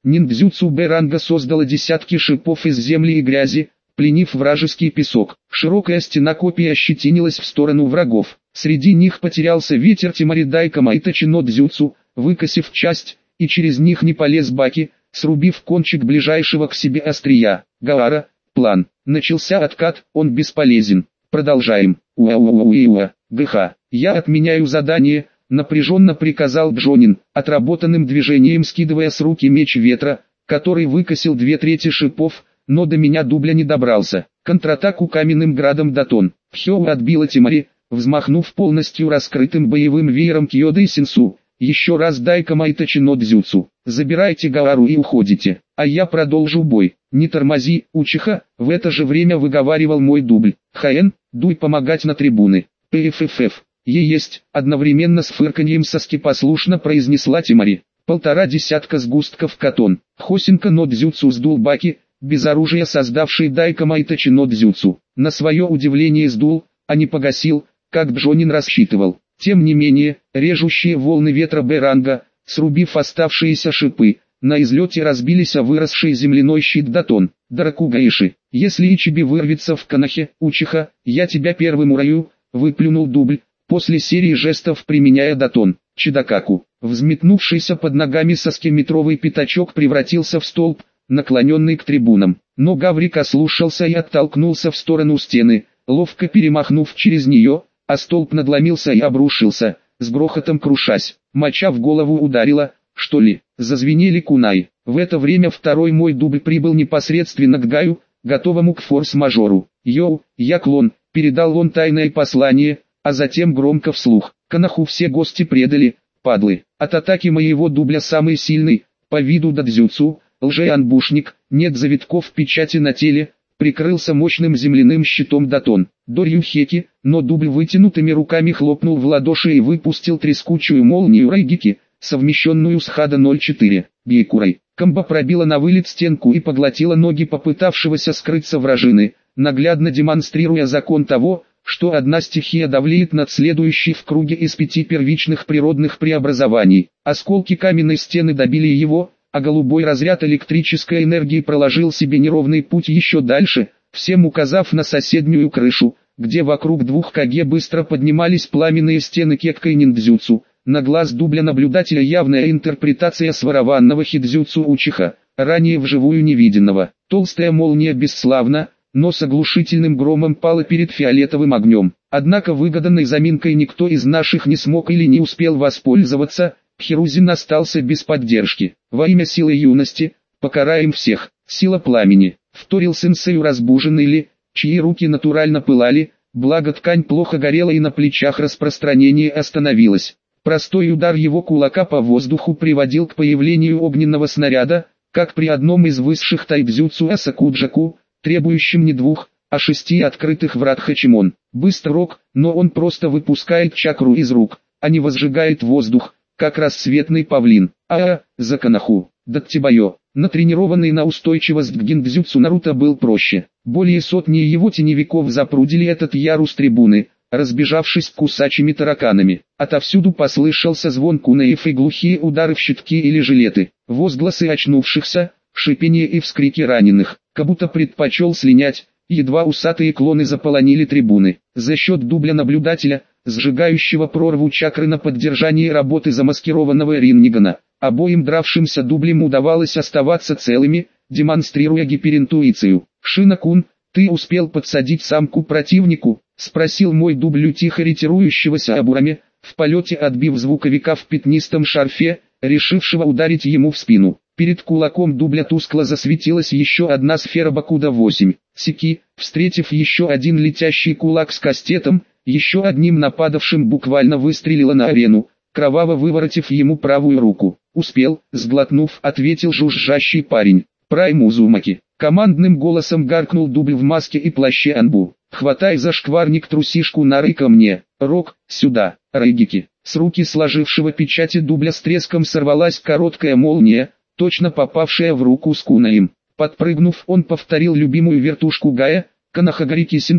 Speaker 1: Ниндзюцу Б-ранга создала десятки шипов из земли и грязи, пленив вражеский песок. Широкая стена копий ощетинилась в сторону врагов. Среди них потерялся ветер Тимари Дайкома и Тачино Дзюцу, выкосив часть, и через них не полез Баки, срубив кончик ближайшего к себе острия. Гаара, план. Начался откат, он бесполезен. Продолжаем. Уа-уа-уа-уа. ГХ. Я отменяю задание, напряженно приказал Джонин, отработанным движением скидывая с руки меч ветра, который выкосил две трети шипов, но до меня дубля не добрался. Контратаку каменным градом Датон. Хёу отбила Тимари, взмахнув полностью раскрытым боевым веером Кьёда и Синсу. Еще раз Дайкома и Тачино Дзюцу. Забирайте Гаару и уходите, а я продолжу бой. Не тормози, Учиха, в это же время выговаривал мой дубль. Хаэн, дуй помогать на трибуны. ПФФФ. Е есть, одновременно с фырканьем соски послушно произнесла Тимари. Полтора десятка сгустков катон. Хосинка но Дзюцу сдул Баки, без оружия создавший Дайкома и Тачино Дзюцу. На свое удивление сдул, а не погасил, как Джонин рассчитывал. Тем не менее, режущие волны ветра Б-ранга, срубив оставшиеся шипы, на излете разбились о выросший земляной щит Датон. Даракугаиши, если Ичиби вырвется в Канахе, Учиха, я тебя первым урою, выплюнул дубль, после серии жестов применяя Датон. Чидакаку, взметнувшийся под ногами соскеметровый пятачок превратился в столб, наклоненный к трибунам. Но Гаврик ослушался и оттолкнулся в сторону стены, ловко перемахнув через нее, а столб надломился и обрушился, с грохотом крушась. Моча в голову ударила, что ли, зазвенели кунаи. В это время второй мой дубль прибыл непосредственно к Гаю, готовому к форс-мажору. «Йоу, я клон», передал он тайное послание, а затем громко вслух. «Канаху все гости предали, падлы. От атаки моего дубля самый сильный, по виду дадзюцу, лже-анбушник, нет завитков печати на теле», прикрылся мощным земляным щитом Датон. Дорью Хеки, но дубль вытянутыми руками хлопнул в ладоши и выпустил трескучую молнию Райгики, совмещенную с Хада ноль четыре. Бейкурай. Комбо пробила на вылет стенку и поглотила ноги попытавшегося скрыться вражины, наглядно демонстрируя закон того, что одна стихия давлеет над следующей в круге из пяти первичных природных преобразований. Осколки каменной стены добили его, а голубой разряд электрической энергии проложил себе неровный путь еще дальше, всем указав на соседнюю крышу, где вокруг двух Каге быстро поднимались пламенные стены Кекка и Ниндзюцу. На глаз дубля наблюдателя явная интерпретация сворованного хидзюцу Учиха, ранее вживую невиденного. Толстая молния бесславно, но с оглушительным громом пала перед фиолетовым огнем. Однако выгоданной заминкой никто из наших не смог или не успел воспользоваться. Хирузин остался без поддержки. Во имя силы юности, покараем всех. Сила пламени. Вторил сенсею разбуженный ли, чьи руки натурально пылали, благо ткань плохо горела и на плечах распространение остановилось. Простой удар его кулака по воздуху приводил к появлению огненного снаряда, как при одном из высших тайдзюцу Асакуджаку, требующим не двух, а шести открытых врат Хачимон. Быстр рок, но он просто выпускает чакру из рук, а не возжигает воздух, как рассветный павлин. А-а, за Канаху. Даттибайо. Натренированный на устойчивость к гиндзюцу Наруто был проще. Более сотни его теневиков запрудили этот ярус трибуны, разбежавшись кусачими тараканами. Отовсюду послышался звон кунаев и глухие удары в щитки или жилеты. Возгласы очнувшихся, шипение и вскрики раненых. Кабуто предпочел слинять, едва усатые клоны заполонили трибуны. За счет дубля наблюдателя, сжигающего прорву чакры на поддержание работы замаскированного Рингана, обоим дравшимся дублям удавалось оставаться целыми, демонстрируя гиперинтуицию. «Шина-кун, ты успел подсадить самку противнику?» — спросил мой дубль тихо ретирующегося Абураме, в полете отбив звуковика в пятнистом шарфе, решившего ударить ему в спину. Перед кулаком дубля тускло засветилась еще одна сфера Бакуда восемь. Сики, встретив еще один летящий кулак с кастетом, еще одним нападавшим буквально выстрелила на арену, кроваво выворотив ему правую руку. «Успел», сглотнув, ответил жужжащий парень. «Прайм Узумаки». Командным голосом гаркнул дубль в маске и плаще Анбу. «Хватай за шкварник трусишку Нары ко мне. Рок, сюда». Райгики. С руки сложившего печати дубля с треском сорвалась короткая молния, точно попавшая в руку с кунаем. Подпрыгнув, он повторил любимую вертушку Гая, Канахагарики Синпу,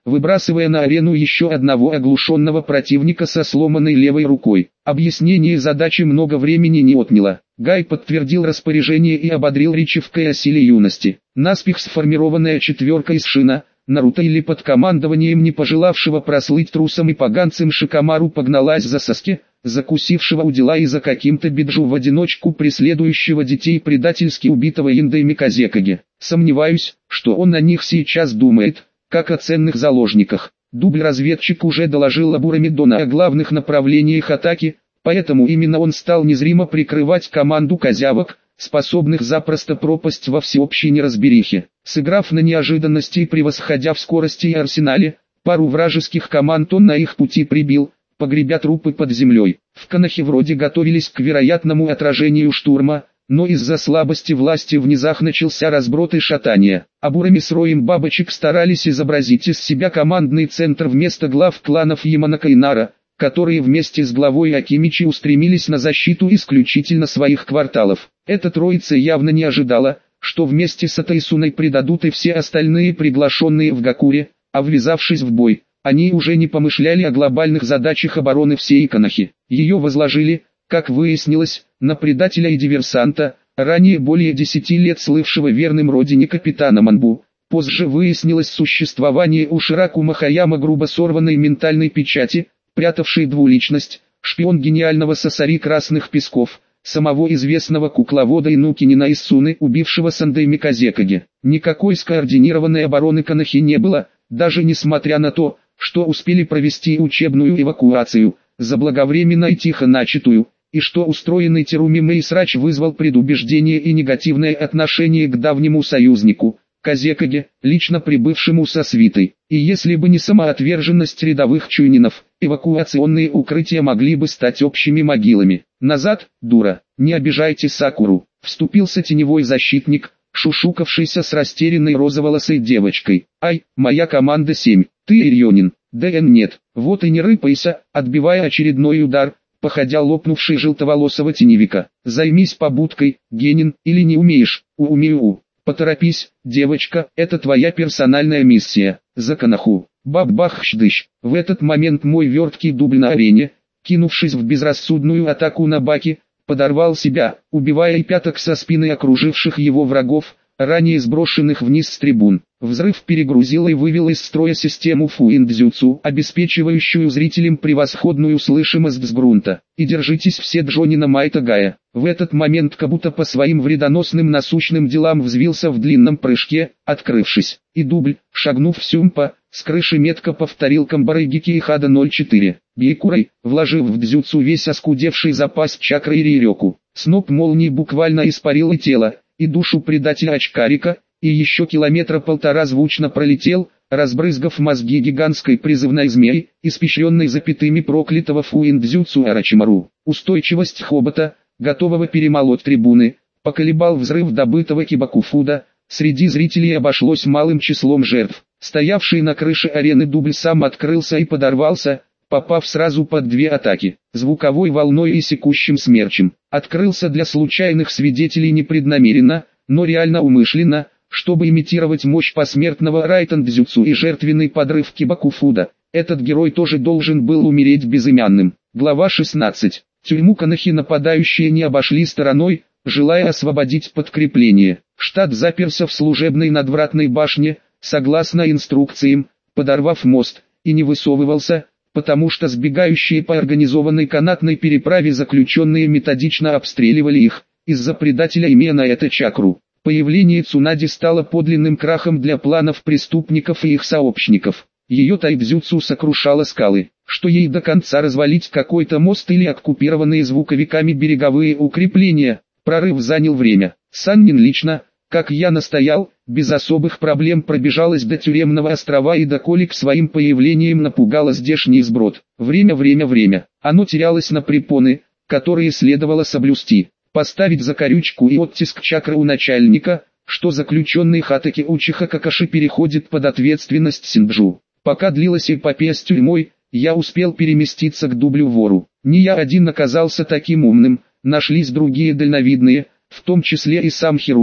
Speaker 1: выбрасывая на арену еще одного оглушенного противника со сломанной левой рукой. Объяснение задачи много времени не отняло. Гай подтвердил распоряжение и ободрил речевкой о силе юности. Наспех сформированная четверка из Шина, Наруто или под командованием не пожелавшего прослыть трусом и поганцем Шикамару погналась за Саске, закусившего у дела и за каким-то Биджу в одиночку преследующего детей предательски убитого Индой Миказекаги. Сомневаюсь, что он о них сейчас думает, как о ценных заложниках. Дубль-разведчик уже доложил Абурамидона о главных направлениях атаки, поэтому именно он стал незримо прикрывать команду козявок, способных запросто пропасть во всеобщей неразберихе. Сыграв на неожиданности и превосходя в скорости и арсенале, пару вражеских команд он на их пути прибил, погребя трупы под землей. В Конохе вроде готовились к вероятному отражению штурма, но из-за слабости власти в низах начался разброд и шатание. Абурами с роем бабочек старались изобразить из себя командный центр вместо глав кланов Яманака и Нара, которые вместе с главой Акимичи устремились на защиту исключительно своих кварталов. Эта троица явно не ожидала, что вместе с Атайсуной предадут и все остальные приглашенные в Гакуре, а ввязавшись в бой, они уже не помышляли о глобальных задачах обороны всей Конохи. Ее возложили, как выяснилось, на предателя и диверсанта, ранее более десяти лет слывшего верным родине капитана Манбу. Позже выяснилось существование у Шираку Махаяма грубо сорванной ментальной печати, прятавшей двуличность, шпион гениального Сасари Красных Песков, самого известного кукловода Инукинина Исуны, убившего Сандэй Миказекаги. Никакой скоординированной обороны Конохи не было, даже несмотря на то, что успели провести учебную эвакуацию, заблаговременно и тихо начатую, и что устроенный Теруми Мэйсрач вызвал предубеждение и негативное отношение к давнему союзнику, Казекаге, лично прибывшему со свитой. И если бы не самоотверженность рядовых чуйнинов, эвакуационные укрытия могли бы стать общими могилами. «Назад, дура, не обижайте Сакуру», — вступился теневой защитник, шушукавшийся с растерянной розоволосой девочкой. «Ай, моя команда семь, ты Ирьонин, ДН нет, вот и не рыпайся», отбивая очередной удар, походя лопнувший желтоволосого теневика. «Займись побудкой, Генин, или не умеешь, у умею. Поторопись, девочка, это твоя персональная миссия, за Коноху». Баб-бах-хдыщ. В этот момент мой верткий дубль на арене, кинувшись в безрассудную атаку на Баки, подорвал себя, убивая и пяток со спины окруживших его врагов, ранее сброшенных вниз с трибун. Взрыв перегрузил и вывел из строя систему фуиндзюцу, обеспечивающую зрителям превосходную слышимость с грунта. И держитесь все Джонина Майта Гая. В этот момент Кабуто по своим вредоносным насущным делам взвился в длинном прыжке, открывшись. И дубль, шагнув в сюмпа, с крыши метко повторил Камбарайгики и Хада ноль четыре. Бейкурай, вложив в дзюцу весь оскудевший запас чакры и рирёку, сноп молнии буквально испарил и тело, и душу предателя Очкарика, и еще километра полтора звучно пролетел, разбрызгав мозги гигантской призывной змеи, испещренной запятыми проклятого фуиндзюцу Арачимару. Устойчивость хобота, готового перемолоть трибуны, поколебал взрыв добытого кибакуфуда. Среди зрителей обошлось малым числом жертв. Стоявший на крыше арены дубль сам открылся и подорвался, попав сразу под две атаки, звуковой волной и секущим смерчем. Открылся для случайных свидетелей непреднамеренно, но реально умышленно, чтобы имитировать мощь посмертного райтан-дзюцу и жертвенный подрыв кибакуфуда. Этот герой тоже должен был умереть безымянным. Глава шестнадцать. Тюрьму Конохи нападающие не обошли стороной, желая освободить подкрепление. Штат заперся в служебной надвратной башне, согласно инструкциям, подорвав мост, и не высовывался, потому что сбегающие по организованной канатной переправе заключенные методично обстреливали их. Из-за предателя имея на это чакру. Появление Цунади стало подлинным крахом для планов преступников и их сообщников. Ее тайбзюцу сокрушало скалы, что ей до конца развалить какой-то мост или оккупированные звуковиками береговые укрепления. Прорыв занял время. Саннин лично, как я настоял, без особых проблем пробежалась до тюремного острова и доколик своим появлением напугала здешний сброд. Время, время, время. Оно терялось на препоны, которые следовало соблюсти. Поставить закорючку и оттиск чакры у начальника, что заключенный Хатаки Учиха Какаши переходит под ответственность Синджу. Пока длилась эпопея с тюрьмой, я успел переместиться к дублю-вору. Не я один оказался таким умным, нашлись другие дальновидные, в том числе и сам Хирузин,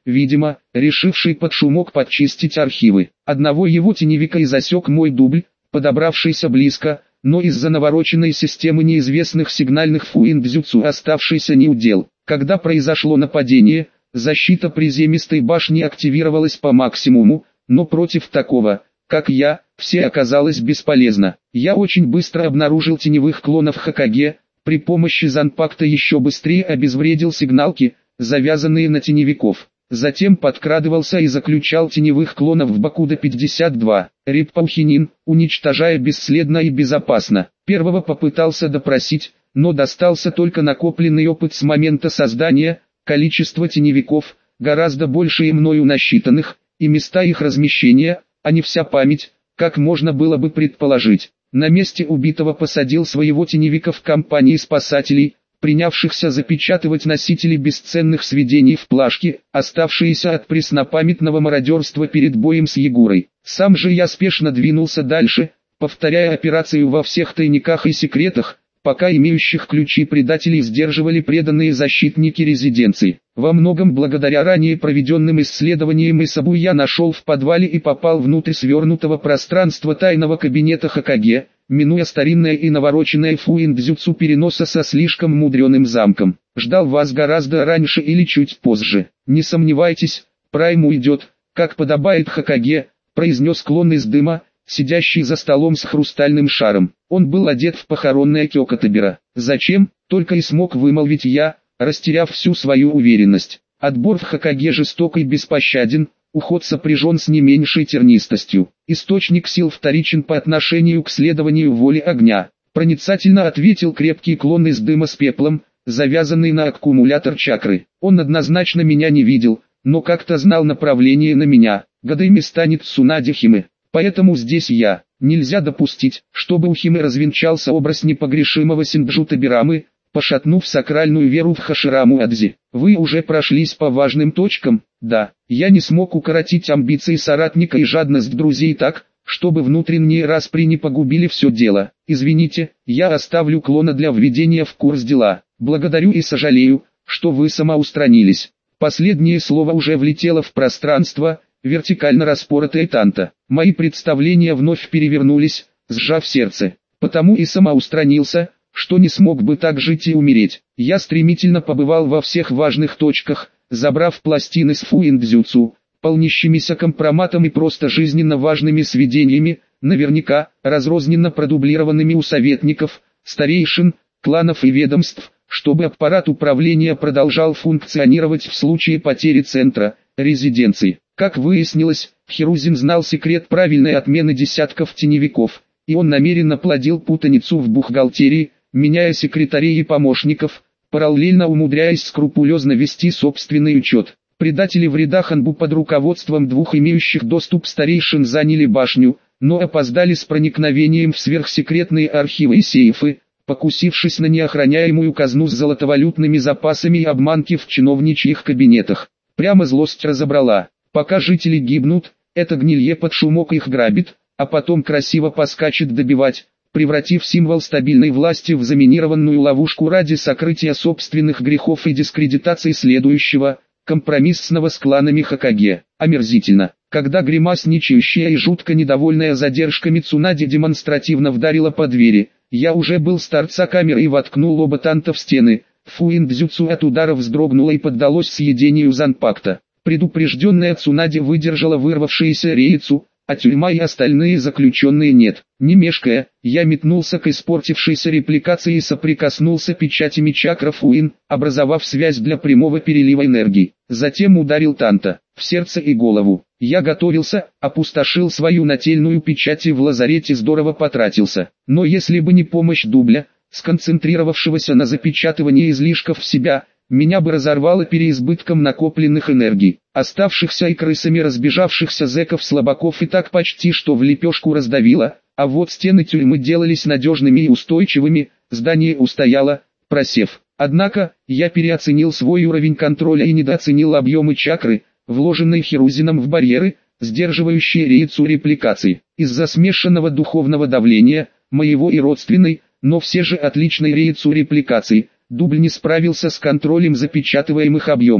Speaker 1: видимо, решивший под шумок подчистить архивы. Одного его теневика и засек мой дубль, подобравшийся близко, но из-за навороченной системы неизвестных сигнальных фуиндзюцу оставшийся неудел. Когда произошло нападение, защита приземистой башни активировалась по максимуму, но против такого, как я, все оказалось бесполезно. Я очень быстро обнаружил теневых клонов Хокаге, при помощи Занпакта еще быстрее обезвредил сигналки, завязанные на теневиков. Затем подкрадывался и заключал теневых клонов в Бакуда пятьдесят два, Риппаухинин, уничтожая бесследно и безопасно. Первого попытался допросить, но достался только накопленный опыт с момента создания, количество теневиков, гораздо больше и мною насчитанных, и места их размещения, а не вся память, как можно было бы предположить. На месте убитого посадил своего теневика в компании спасателей, принявшихся запечатывать носители бесценных сведений в плашки, оставшиеся от преснопамятного мародерства перед боем с Егурой. Сам же я спешно двинулся дальше, повторяя операцию во всех тайниках и секретах, пока имеющих ключи предателей сдерживали преданные защитники резиденции. Во многом благодаря ранее проведенным исследованиям Исабу я нашел в подвале и попал внутрь свернутого пространства тайного кабинета Хокаге, минуя старинное и навороченное фуиндзюцу переноса со слишком мудреным замком. Ждал вас гораздо раньше или чуть позже. Не сомневайтесь, Прайм уйдет, как подобает Хокаге, произнес клон из дыма, сидящий за столом с хрустальным шаром. Он был одет в похоронное кёкотабера. Зачем, только и смог вымолвить я, растеряв всю свою уверенность. Отбор в Хокаге жесток и беспощаден, уход сопряжен с не меньшей тернистостью. Источник сил вторичен по отношению к следованию воли огня. Проницательно ответил крепкий клон из дыма с пеплом, завязанный на аккумулятор чакры. Он однозначно меня не видел, но как-то знал направление на меня. Гадайми станет Цунаде Химы. Поэтому здесь я. Нельзя допустить, чтобы у Химы развенчался образ непогрешимого Синджута Бирамы, пошатнув сакральную веру в Хашираму Адзи. Вы уже прошлись по важным точкам. Да, я не смог укоротить амбиции соратника и жадность друзей так, чтобы внутренние распри не погубили все дело. Извините, я оставлю клона для введения в курс дела. Благодарю и сожалею, что вы самоустранились. Последнее слово уже влетело в пространство, вертикально распоротое Танта. Мои представления вновь перевернулись, сжав сердце. Потому и самоустранился, что не смог бы так жить и умереть. Я стремительно побывал во всех важных точках, забрав пластины с фуиндзюцу, полнящимися компроматом и просто жизненно важными сведениями, наверняка, разрозненно продублированными у советников, старейшин, кланов и ведомств, чтобы аппарат управления продолжал функционировать в случае потери центра, резиденции. Как выяснилось, Хирузин знал секрет правильной отмены десятков теневиков, и он намеренно плодил путаницу в бухгалтерии, меняя секретарей и помощников, параллельно умудряясь скрупулезно вести собственный учет. Предатели в рядах Анбу под руководством двух имеющих доступ старейшин заняли башню, но опоздали с проникновением в сверхсекретные архивы и сейфы, покусившись на неохраняемую казну с золотовалютными запасами и обманки в чиновничьих кабинетах. Прямо злость разобрала. Пока жители гибнут, это гнилье под шумок их грабит, а потом красиво поскачет добивать, превратив символ стабильной власти в заминированную ловушку ради сокрытия собственных грехов и дискредитации следующего, компромиссного с кланами Хокаге. Омерзительно. Когда гримасничающая и жутко недовольная задержками Цунаде демонстративно вдарила по двери, я уже был с торца камеры и воткнул оба танта в стены. Фуиндзюцу от удара вздрогнуло и поддалось съедению Занпакта. Предупрежденная Цунаде выдержала вырвавшиеся рейцу, а тюрьма и остальные заключенные нет. Не мешкая, я метнулся к испортившейся репликации и соприкоснулся печатями чакра Фуин, образовав связь для прямого перелива энергии. Затем ударил Танта в сердце и голову. Я готовился, опустошил свою нательную печать и в лазарете здорово потратился. Но если бы не помощь дубля, сконцентрировавшегося на запечатывании излишков в себя, меня бы разорвало переизбытком накопленных энергий, оставшихся и крысами разбежавшихся зэков-слабаков и так почти что в лепешку раздавило, а вот стены тюрьмы делались надежными и устойчивыми, здание устояло, просев. Однако, я переоценил свой уровень контроля и недооценил объемы чакры, вложенной Хирузином в барьеры, сдерживающие рейцу репликации. Из-за смешанного духовного давления, моего и родственной, но все же отличной рейцу репликации, дубль не справился с контролем запечатываемых объемов.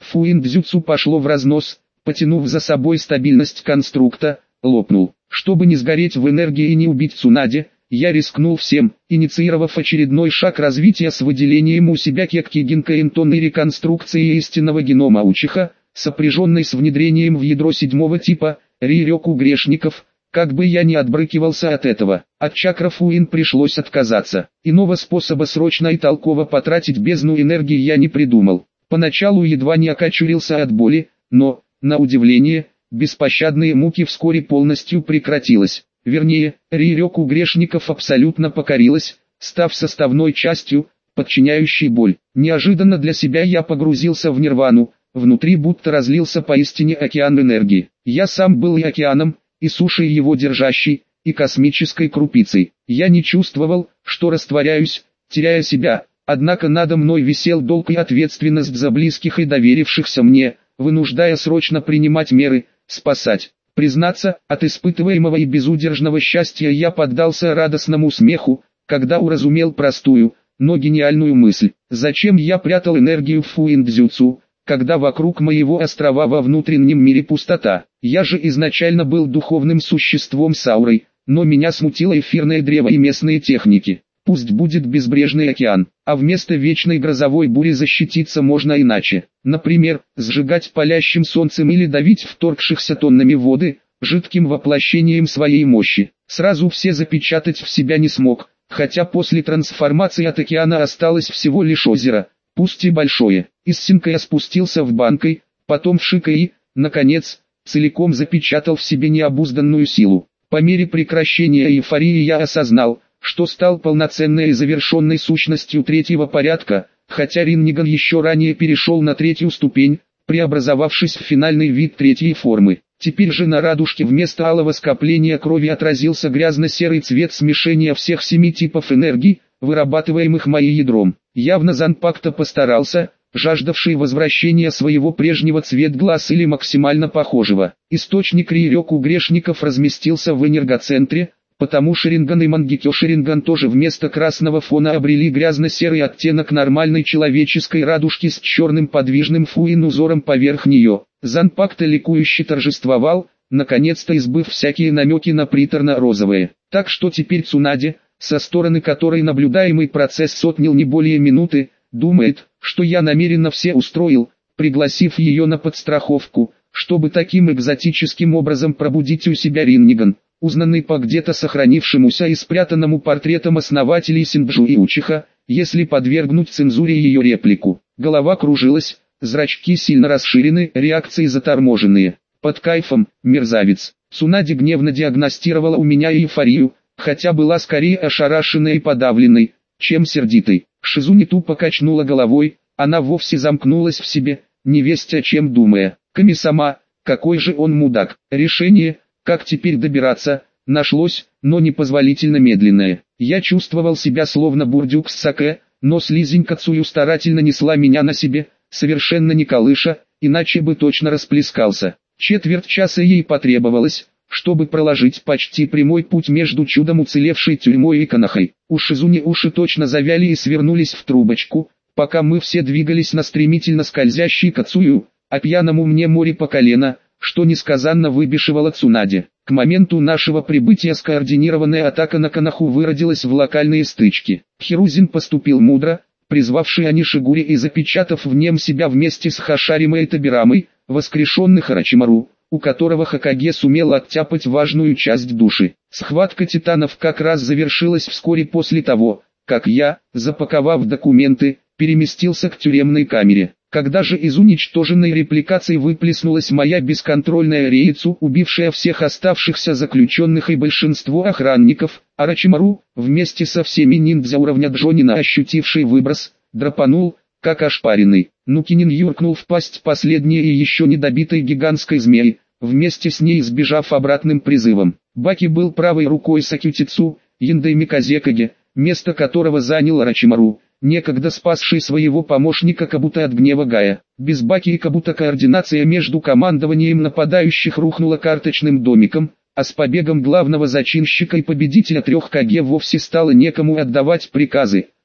Speaker 1: Фуиндзюцу пошло в разнос, потянув за собой стабильность конструкта, лопнул. Чтобы не сгореть в энергии и не убить Цунаде, я рискнул всем, инициировав очередной шаг развития с выделением у себя кекки-гинкоинтонной реконструкции истинного генома Учиха, сопряженной с внедрением в ядро седьмого типа, Рирёку грешников. Как бы я ни отбрыкивался от этого, от чакра Фуин пришлось отказаться. Иного способа срочно и толково потратить бездну энергии я не придумал. Поначалу едва не окочурился от боли, но, на удивление, беспощадные муки вскоре полностью прекратилось. Вернее, Рирёку грешников абсолютно покорилась, став составной частью, подчиняющей боль. Неожиданно для себя я погрузился в нирвану, внутри будто разлился поистине океан энергии. Я сам был и океаном, и сушей его держащей, и космической крупицей. Я не чувствовал, что растворяюсь, теряя себя, однако надо мной висел долг и ответственность за близких и доверившихся мне, вынуждая срочно принимать меры, спасать. Признаться, от испытываемого и безудержного счастья я поддался радостному смеху, когда уразумел простую, но гениальную мысль. Зачем я прятал энергию в Фуиндзюцу, когда вокруг моего острова во внутреннем мире пустота? Я же изначально был духовным существом с аурой, но меня смутило эфирное древо и местные техники. Пусть будет безбрежный океан, а вместо вечной грозовой бури защититься можно иначе. Например, сжигать палящим солнцем или давить вторгшихся тоннами воды, жидким воплощением своей мощи. Сразу все запечатать в себя не смог, хотя после трансформации от океана осталось всего лишь озеро, пусть и большое. Из Синкая спустился в Банкой, потом в Шикай и, наконец, целиком запечатал в себе необузданную силу. По мере прекращения эйфории я осознал, что стал полноценной и завершенной сущностью третьего порядка, хотя Ринниган еще ранее перешел на третью ступень, преобразовавшись в финальный вид третьей формы. Теперь же на радужке вместо алого скопления крови отразился грязно-серый цвет смешения всех семи типов энергии, вырабатываемых моим ядром. Явно Занпакто постарался, жаждавший возвращения своего прежнего цвет глаз или максимально похожего. Источник Рирёку грешников разместился в энергоцентре, потому Шаринган и Мангекё Шаринган тоже вместо красного фона обрели грязно-серый оттенок нормальной человеческой радужки с черным подвижным фуин-узором поверх нее. Занпакто ликующе торжествовал, наконец-то избыв всякие намеки на приторно-розовые. Так что теперь Цунаде, со стороны которой наблюдаемый процесс отнял не более минуты, думает, что я намеренно все устроил, пригласив ее на подстраховку, чтобы таким экзотическим образом пробудить у себя Ринниган, узнанный по где-то сохранившемуся и спрятанному портретам основателей Синджу и Учиха, если подвергнуть цензуре ее реплику. Голова кружилась, зрачки сильно расширены, реакции заторможенные. Под кайфом, мерзавец. Цунаде гневно диагностировала у меня эйфорию, хотя была скорее ошарашенной и подавленной, чем сердитой. Шизуни тупо качнула головой, она вовсе замкнулась в себе, невесть о чем думая. Ками-сама, какой же он мудак. Решение, как теперь добираться, нашлось, но непозволительно медленное. Я чувствовал себя словно бурдюк с саке, но слизенька Цую старательно несла меня на себе, совершенно не колыша, иначе бы точно расплескался. Четверть часа ей потребовалось, чтобы проложить почти прямой путь между чудом уцелевшей тюрьмой и Канахой. У Шизуни уши точно завяли и свернулись в трубочку, пока мы все двигались на стремительно скользящий к Цую, а пьяному мне море по колено, что несказанно выбешивало Цунаде. К моменту нашего прибытия скоординированная атака на Канаху выродилась в локальные стычки. Хирузин поступил мудро, призвавший Анишигури и запечатав в нем себя вместе с Хашаримой и Табирамой, воскрешенных Орочимару, у которого Хокаге сумел оттяпать важную часть души. Схватка титанов как раз завершилась вскоре после того, как я, запаковав документы, переместился к тюремной камере. Когда же из уничтоженной репликации выплеснулась моя бесконтрольная Реицу, убившая всех оставшихся заключенных и большинство охранников, Орочимару, вместе со всеми ниндзя уровня Джонина, ощутивший выброс, драпанул, как ошпаренный. Нукинин юркнул в пасть последней и еще недобитой гигантской змеи, вместе с ней сбежав обратным призывом. Баки был правой рукой Сакютицу, Яндой Миказекаге, место которого занял Орочимару, некогда спасший своего помощника Кабута от гнева Гая. Без Баки и Кабута координация между командованием нападающих рухнула карточным домиком, а с побегом главного зачинщика и победителя трех Каге вовсе стало некому отдавать приказы,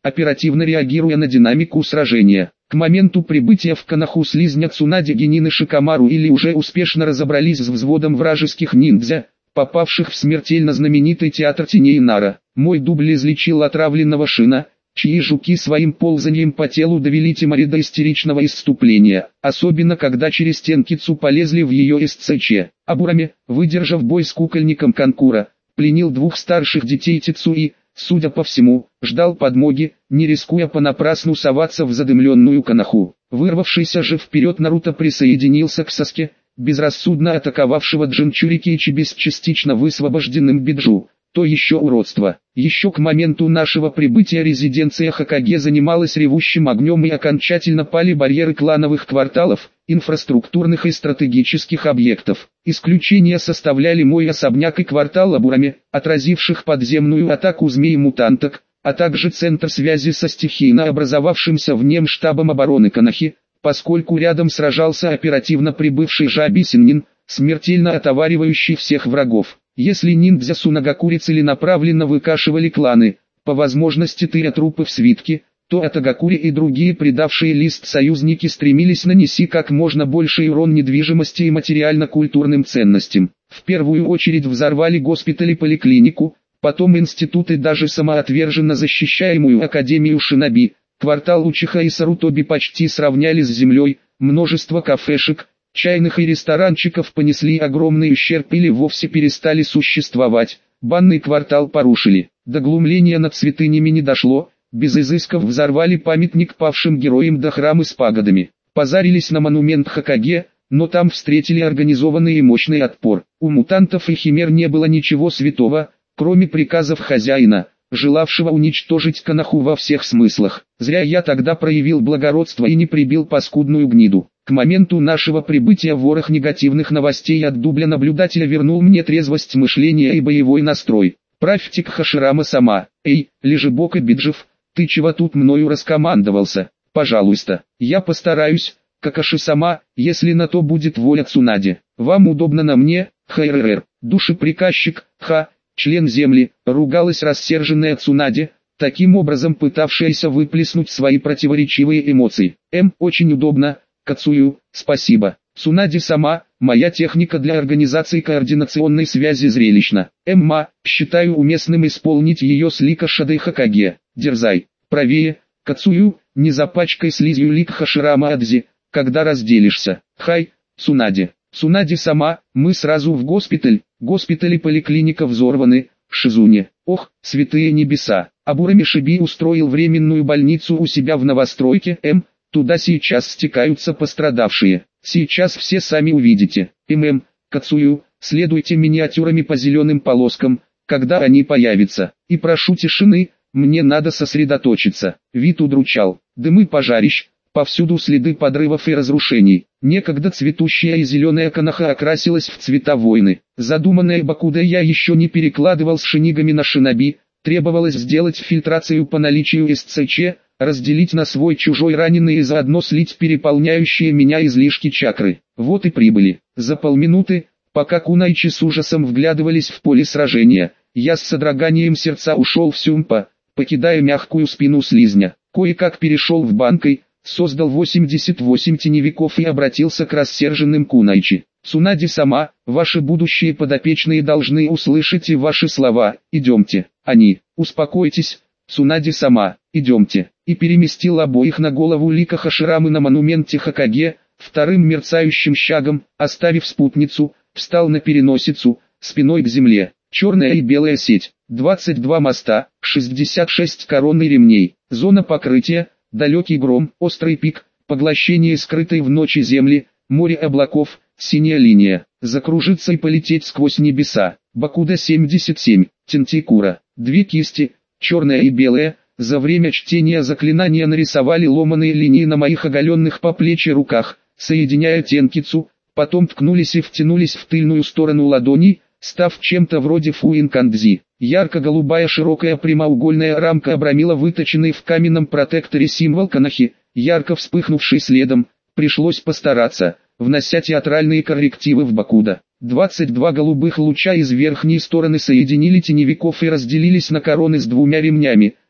Speaker 1: оперативно реагируя на динамику сражения. К моменту прибытия в Коноху слизня Цунаде Генин и Шикамару или уже успешно разобрались с взводом вражеских ниндзя, попавших в смертельно знаменитый театр теней Нара. Мой дубль излечил отравленного Шина, чьи жуки своим ползанием по телу довели Тимари до истеричного исступления, особенно когда через Тенкицу полезли в ее эс цэ че. Абурами, выдержав бой с кукольником Канкура, пленил двух старших детей Тицуи, судя по всему, ждал подмоги, не рискуя понапрасну соваться в задымленную Коноху. Вырвавшийся же вперед Наруто присоединился к Саске, безрассудно атаковавшего Джинчурики без частично высвобожденным Биджу. То еще уродство. Еще к моменту нашего прибытия резиденция Хокаге занималась ревущим огнем и окончательно пали барьеры клановых кварталов, инфраструктурных и стратегических объектов. Исключение составляли мой особняк и квартал Абурами, отразивших подземную атаку змей-мутанток, а также центр связи со стихийно образовавшимся в нем штабом обороны Конохи, поскольку рядом сражался оперативно прибывший Жаби Синнин, смертельно отоваривающий всех врагов. Если ниндзя Сунагакури целенаправленно выкашивали кланы, по возможности тыря трупы в свитке, то Атагакури и другие предавшие лист союзники стремились нанести как можно больший урон недвижимости и материально-культурным ценностям. В первую очередь взорвали госпиталь и поликлинику, потом институт и даже самоотверженно защищаемую Академию Шиноби. Квартал Учиха и Сарутоби почти сравняли с землей, множество кафешек, чайных и ресторанчиков понесли огромный ущерб или вовсе перестали существовать, банный квартал порушили. До глумления над святынями не дошло, без изысков взорвали памятник павшим героям до храмы с пагодами. Позарились на монумент Хокаге, но там встретили организованный и мощный отпор. У мутантов и химер не было ничего святого, кроме приказов хозяина, желавшего уничтожить Коноху во всех смыслах. Зря я тогда проявил благородство и не прибил паскудную гниду. К моменту нашего прибытия ворох негативных новостей от дубля наблюдателя вернул мне трезвость мышления и боевой настрой. Правьте к Хаширама сама. Эй, Лежебока Биджев, ты чего тут мною раскомандовался? Пожалуйста, я постараюсь, Какаши сама, если на то будет воля Цунаде. Вам удобно на мне, ХРР, душеприказчик, ха, член земли, ругалась рассерженная Цунаде, таким образом пытавшаяся выплеснуть свои противоречивые эмоции. М, очень удобно. Кацую, спасибо. Цунаде сама, моя техника для организации координационной связи зрелищна. Эмма, считаю уместным исполнить ее с Лика Шадой Хокаге. Дерзай. Правее, Кацую, не запачкай слизью Лик Хаширама Адзи, когда разделишься. Хай, Цунаде. Цунаде сама, мы сразу в госпиталь. Госпиталь и поликлиника взорваны. Шизуне. Ох, святые небеса. Абурами Шиби устроил временную больницу у себя в новостройке. М. Туда сейчас стекаются пострадавшие. Сейчас все сами увидите. ММ, Кацую, следуйте миниатюрами по зеленым полоскам, когда они появятся. И прошу тишины, мне надо сосредоточиться. Вид удручал. Дымы пожарищ, повсюду следы подрывов и разрушений. Некогда цветущая и зеленая Коноха окрасилась в цвета войны. Задуманное Бакудэ я еще не перекладывал с шинигами на шиноби. Требовалось сделать фильтрацию по наличию эс цэ че, разделить на свой-чужой раненый и заодно слить переполняющие меня излишки чакры. Вот и прибыли. За полминуты, пока Кунайчи с ужасом вглядывались в поле сражения, я с содроганием сердца ушел в Сюмпа, покидая мягкую спину слизня. Кое-как перешел в банкой, создал восемьдесят восемь теневиков и обратился к рассерженным Кунайчи. Цунаде сама, ваши будущие подопечные должны услышать и ваши слова. Идемте. Они, успокойтесь, Цунаде сама, идемте. И переместил обоих на голову Лика Хаширамы на монументе Хокаге, вторым мерцающим шагом, оставив спутницу, встал на переносицу, спиной к земле. Черная и белая сеть, двадцать два моста, шестьдесят шесть корон и ремней, зона покрытия, далекий гром, острый пик, поглощение скрытой в ночи земли, море облаков, синяя линия, закружиться и полететь сквозь небеса. Бакуда семьдесят семь, Тентикура, две кисти, черная и белая. За время чтения заклинания нарисовали ломаные линии на моих оголенных по плечи руках, соединяя Тенкицу, потом ткнулись и втянулись в тыльную сторону ладоней, став чем-то вроде фуинкандзи. Ярко-голубая широкая прямоугольная рамка обрамила выточенный в каменном протекторе символ Конохи, ярко вспыхнувший следом. Пришлось постараться, внося театральные коррективы в Бакуда. двадцать два голубых луча из верхней стороны соединили теневиков и разделились на короны с двумя ремнями,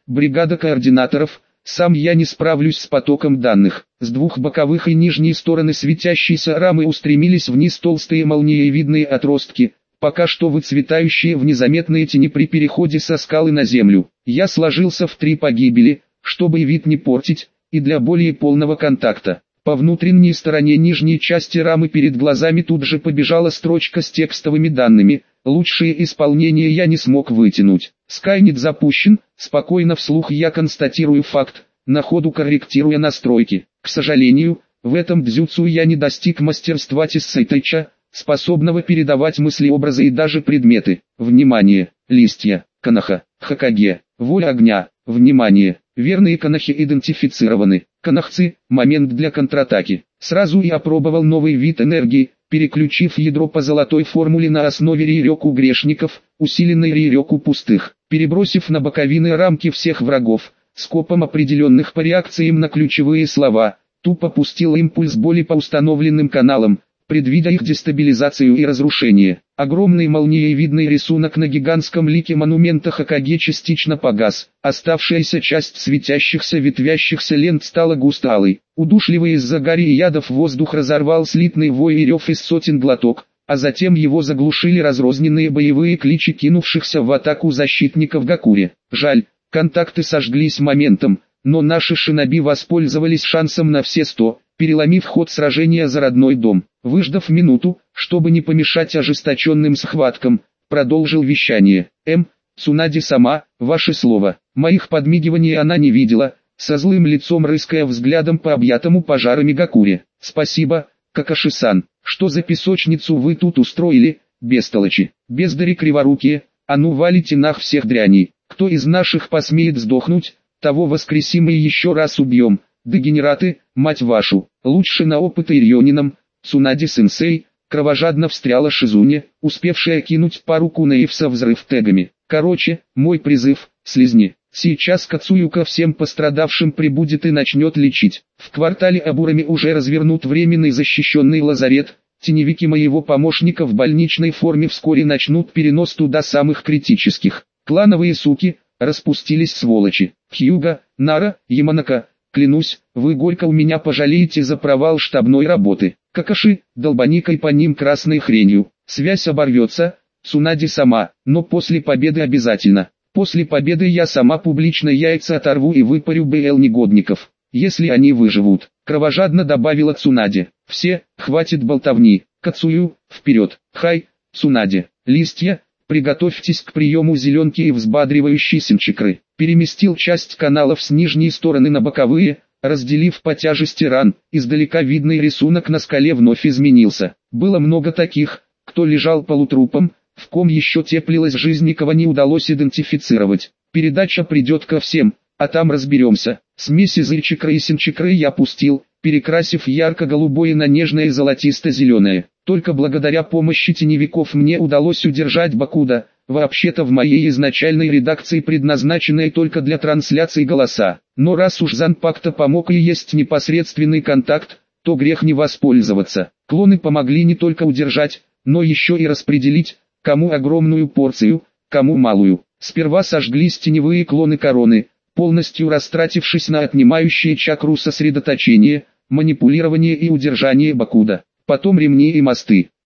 Speaker 1: бригада координаторов. Сам я не справлюсь с потоком данных. С двух боковых и нижней стороны светящейся рамы устремились вниз толстые молниевидные отростки, пока что выцветающие в незаметные тени при переходе со скалы на землю. Я сложился в три погибели, чтобы и вид не портить, и для более полного контакта. По внутренней стороне нижней части рамы перед глазами тут же побежала строчка с текстовыми данными. Лучшее исполнение я не смог вытянуть. Скайнет запущен, спокойно вслух я констатирую факт, на ходу корректируя настройки. К сожалению, в этом дзюцу я не достиг мастерства Тиссэйтайча, способного передавать мысли-образы и даже предметы. Внимание! Листья, Коноха, Хокаге, воля огня, внимание! Верные Конохи идентифицированы. Конохцы, момент для контратаки. Сразу я опробовал новый вид энергии, переключив ядро по золотой формуле на основе Рирёку грешников, усиленной Рирёку пустых, перебросив на боковины рамки всех врагов, скопом определенных по реакциям на ключевые слова, тупо пустил импульс боли по установленным каналам, предвидя их дестабилизацию и разрушение. Огромный молниевидный рисунок на гигантском лике монумента Хокаге частично погас, оставшаяся часть светящихся ветвящихся лент стала густо алой. Удушливый из-за гари и ядов воздух разорвал слитный вой и рев из сотен глоток, а затем его заглушили разрозненные боевые кличи кинувшихся в атаку защитников Гакури. Жаль, контакты сожглись моментом, но наши шиноби воспользовались шансом на все сто, переломив ход сражения за родной дом. Выждав минуту, чтобы не помешать ожесточенным схваткам, продолжил вещание. «М, Цунади сама, ваше слово». Моих подмигиваний она не видела, со злым лицом рыская взглядом по объятому пожарами Гакуре. «Спасибо, Какаши-сан, что за песочницу вы тут устроили, бестолочи, бездари криворукие, а ну валите нах всех дряней. Кто из наших посмеет сдохнуть, того воскресим и еще раз убьем. Дегенераты, мать вашу, лучше на опыт Ирьонином». Цунади-сенсей, кровожадно встряла Шизуне, успевшая кинуть пару кунаев со взрыв тегами. «Короче, мой призыв, слизни, сейчас Кацуюка всем пострадавшим прибудет и начнет лечить. В квартале Абурами уже развернут временный защищенный лазарет, теневики моего помощника в больничной форме вскоре начнут перенос туда самых критических. Клановые суки, распустились сволочи. Хьюга, Нара, Яманака, клянусь, вы горько у меня пожалеете за провал штабной работы. Какаши, долбаникой по ним красной хренью. Связь оборвется, Цунади сама, но после победы обязательно. После победы я сама публично яйца оторву и выпарю БЛ негодников, если они выживут», — кровожадно добавила Цунади. «Все, хватит болтовни, Кацую, вперед, хай, Цунади, листья, приготовьтесь к приему зеленки и взбадривающей синчикры». Переместил часть каналов с нижней стороны на боковые, разделив по тяжести ран, издалека видный рисунок на скале вновь изменился. Было много таких, кто лежал полутрупом, в ком еще теплилась жизнь и кого не удалось идентифицировать. Передача придет ко всем, а там разберемся. Смесь из ичикры и синчикры я пустил, перекрасив ярко-голубое на нежное золотисто-зеленое. Только благодаря помощи теневиков мне удалось удержать Бакуда, вообще-то в моей изначальной редакции предназначенной только для трансляции голоса. Но раз уж Занпакта помог и есть непосредственный контакт, то грех не воспользоваться. Клоны помогли не только удержать, но еще и распределить, кому огромную порцию, кому малую. Сперва сожглись теневые клоны короны, полностью растратившись на отнимающие чакру сосредоточение, манипулирование и удержание Бакуда. Потом ремни и мосты.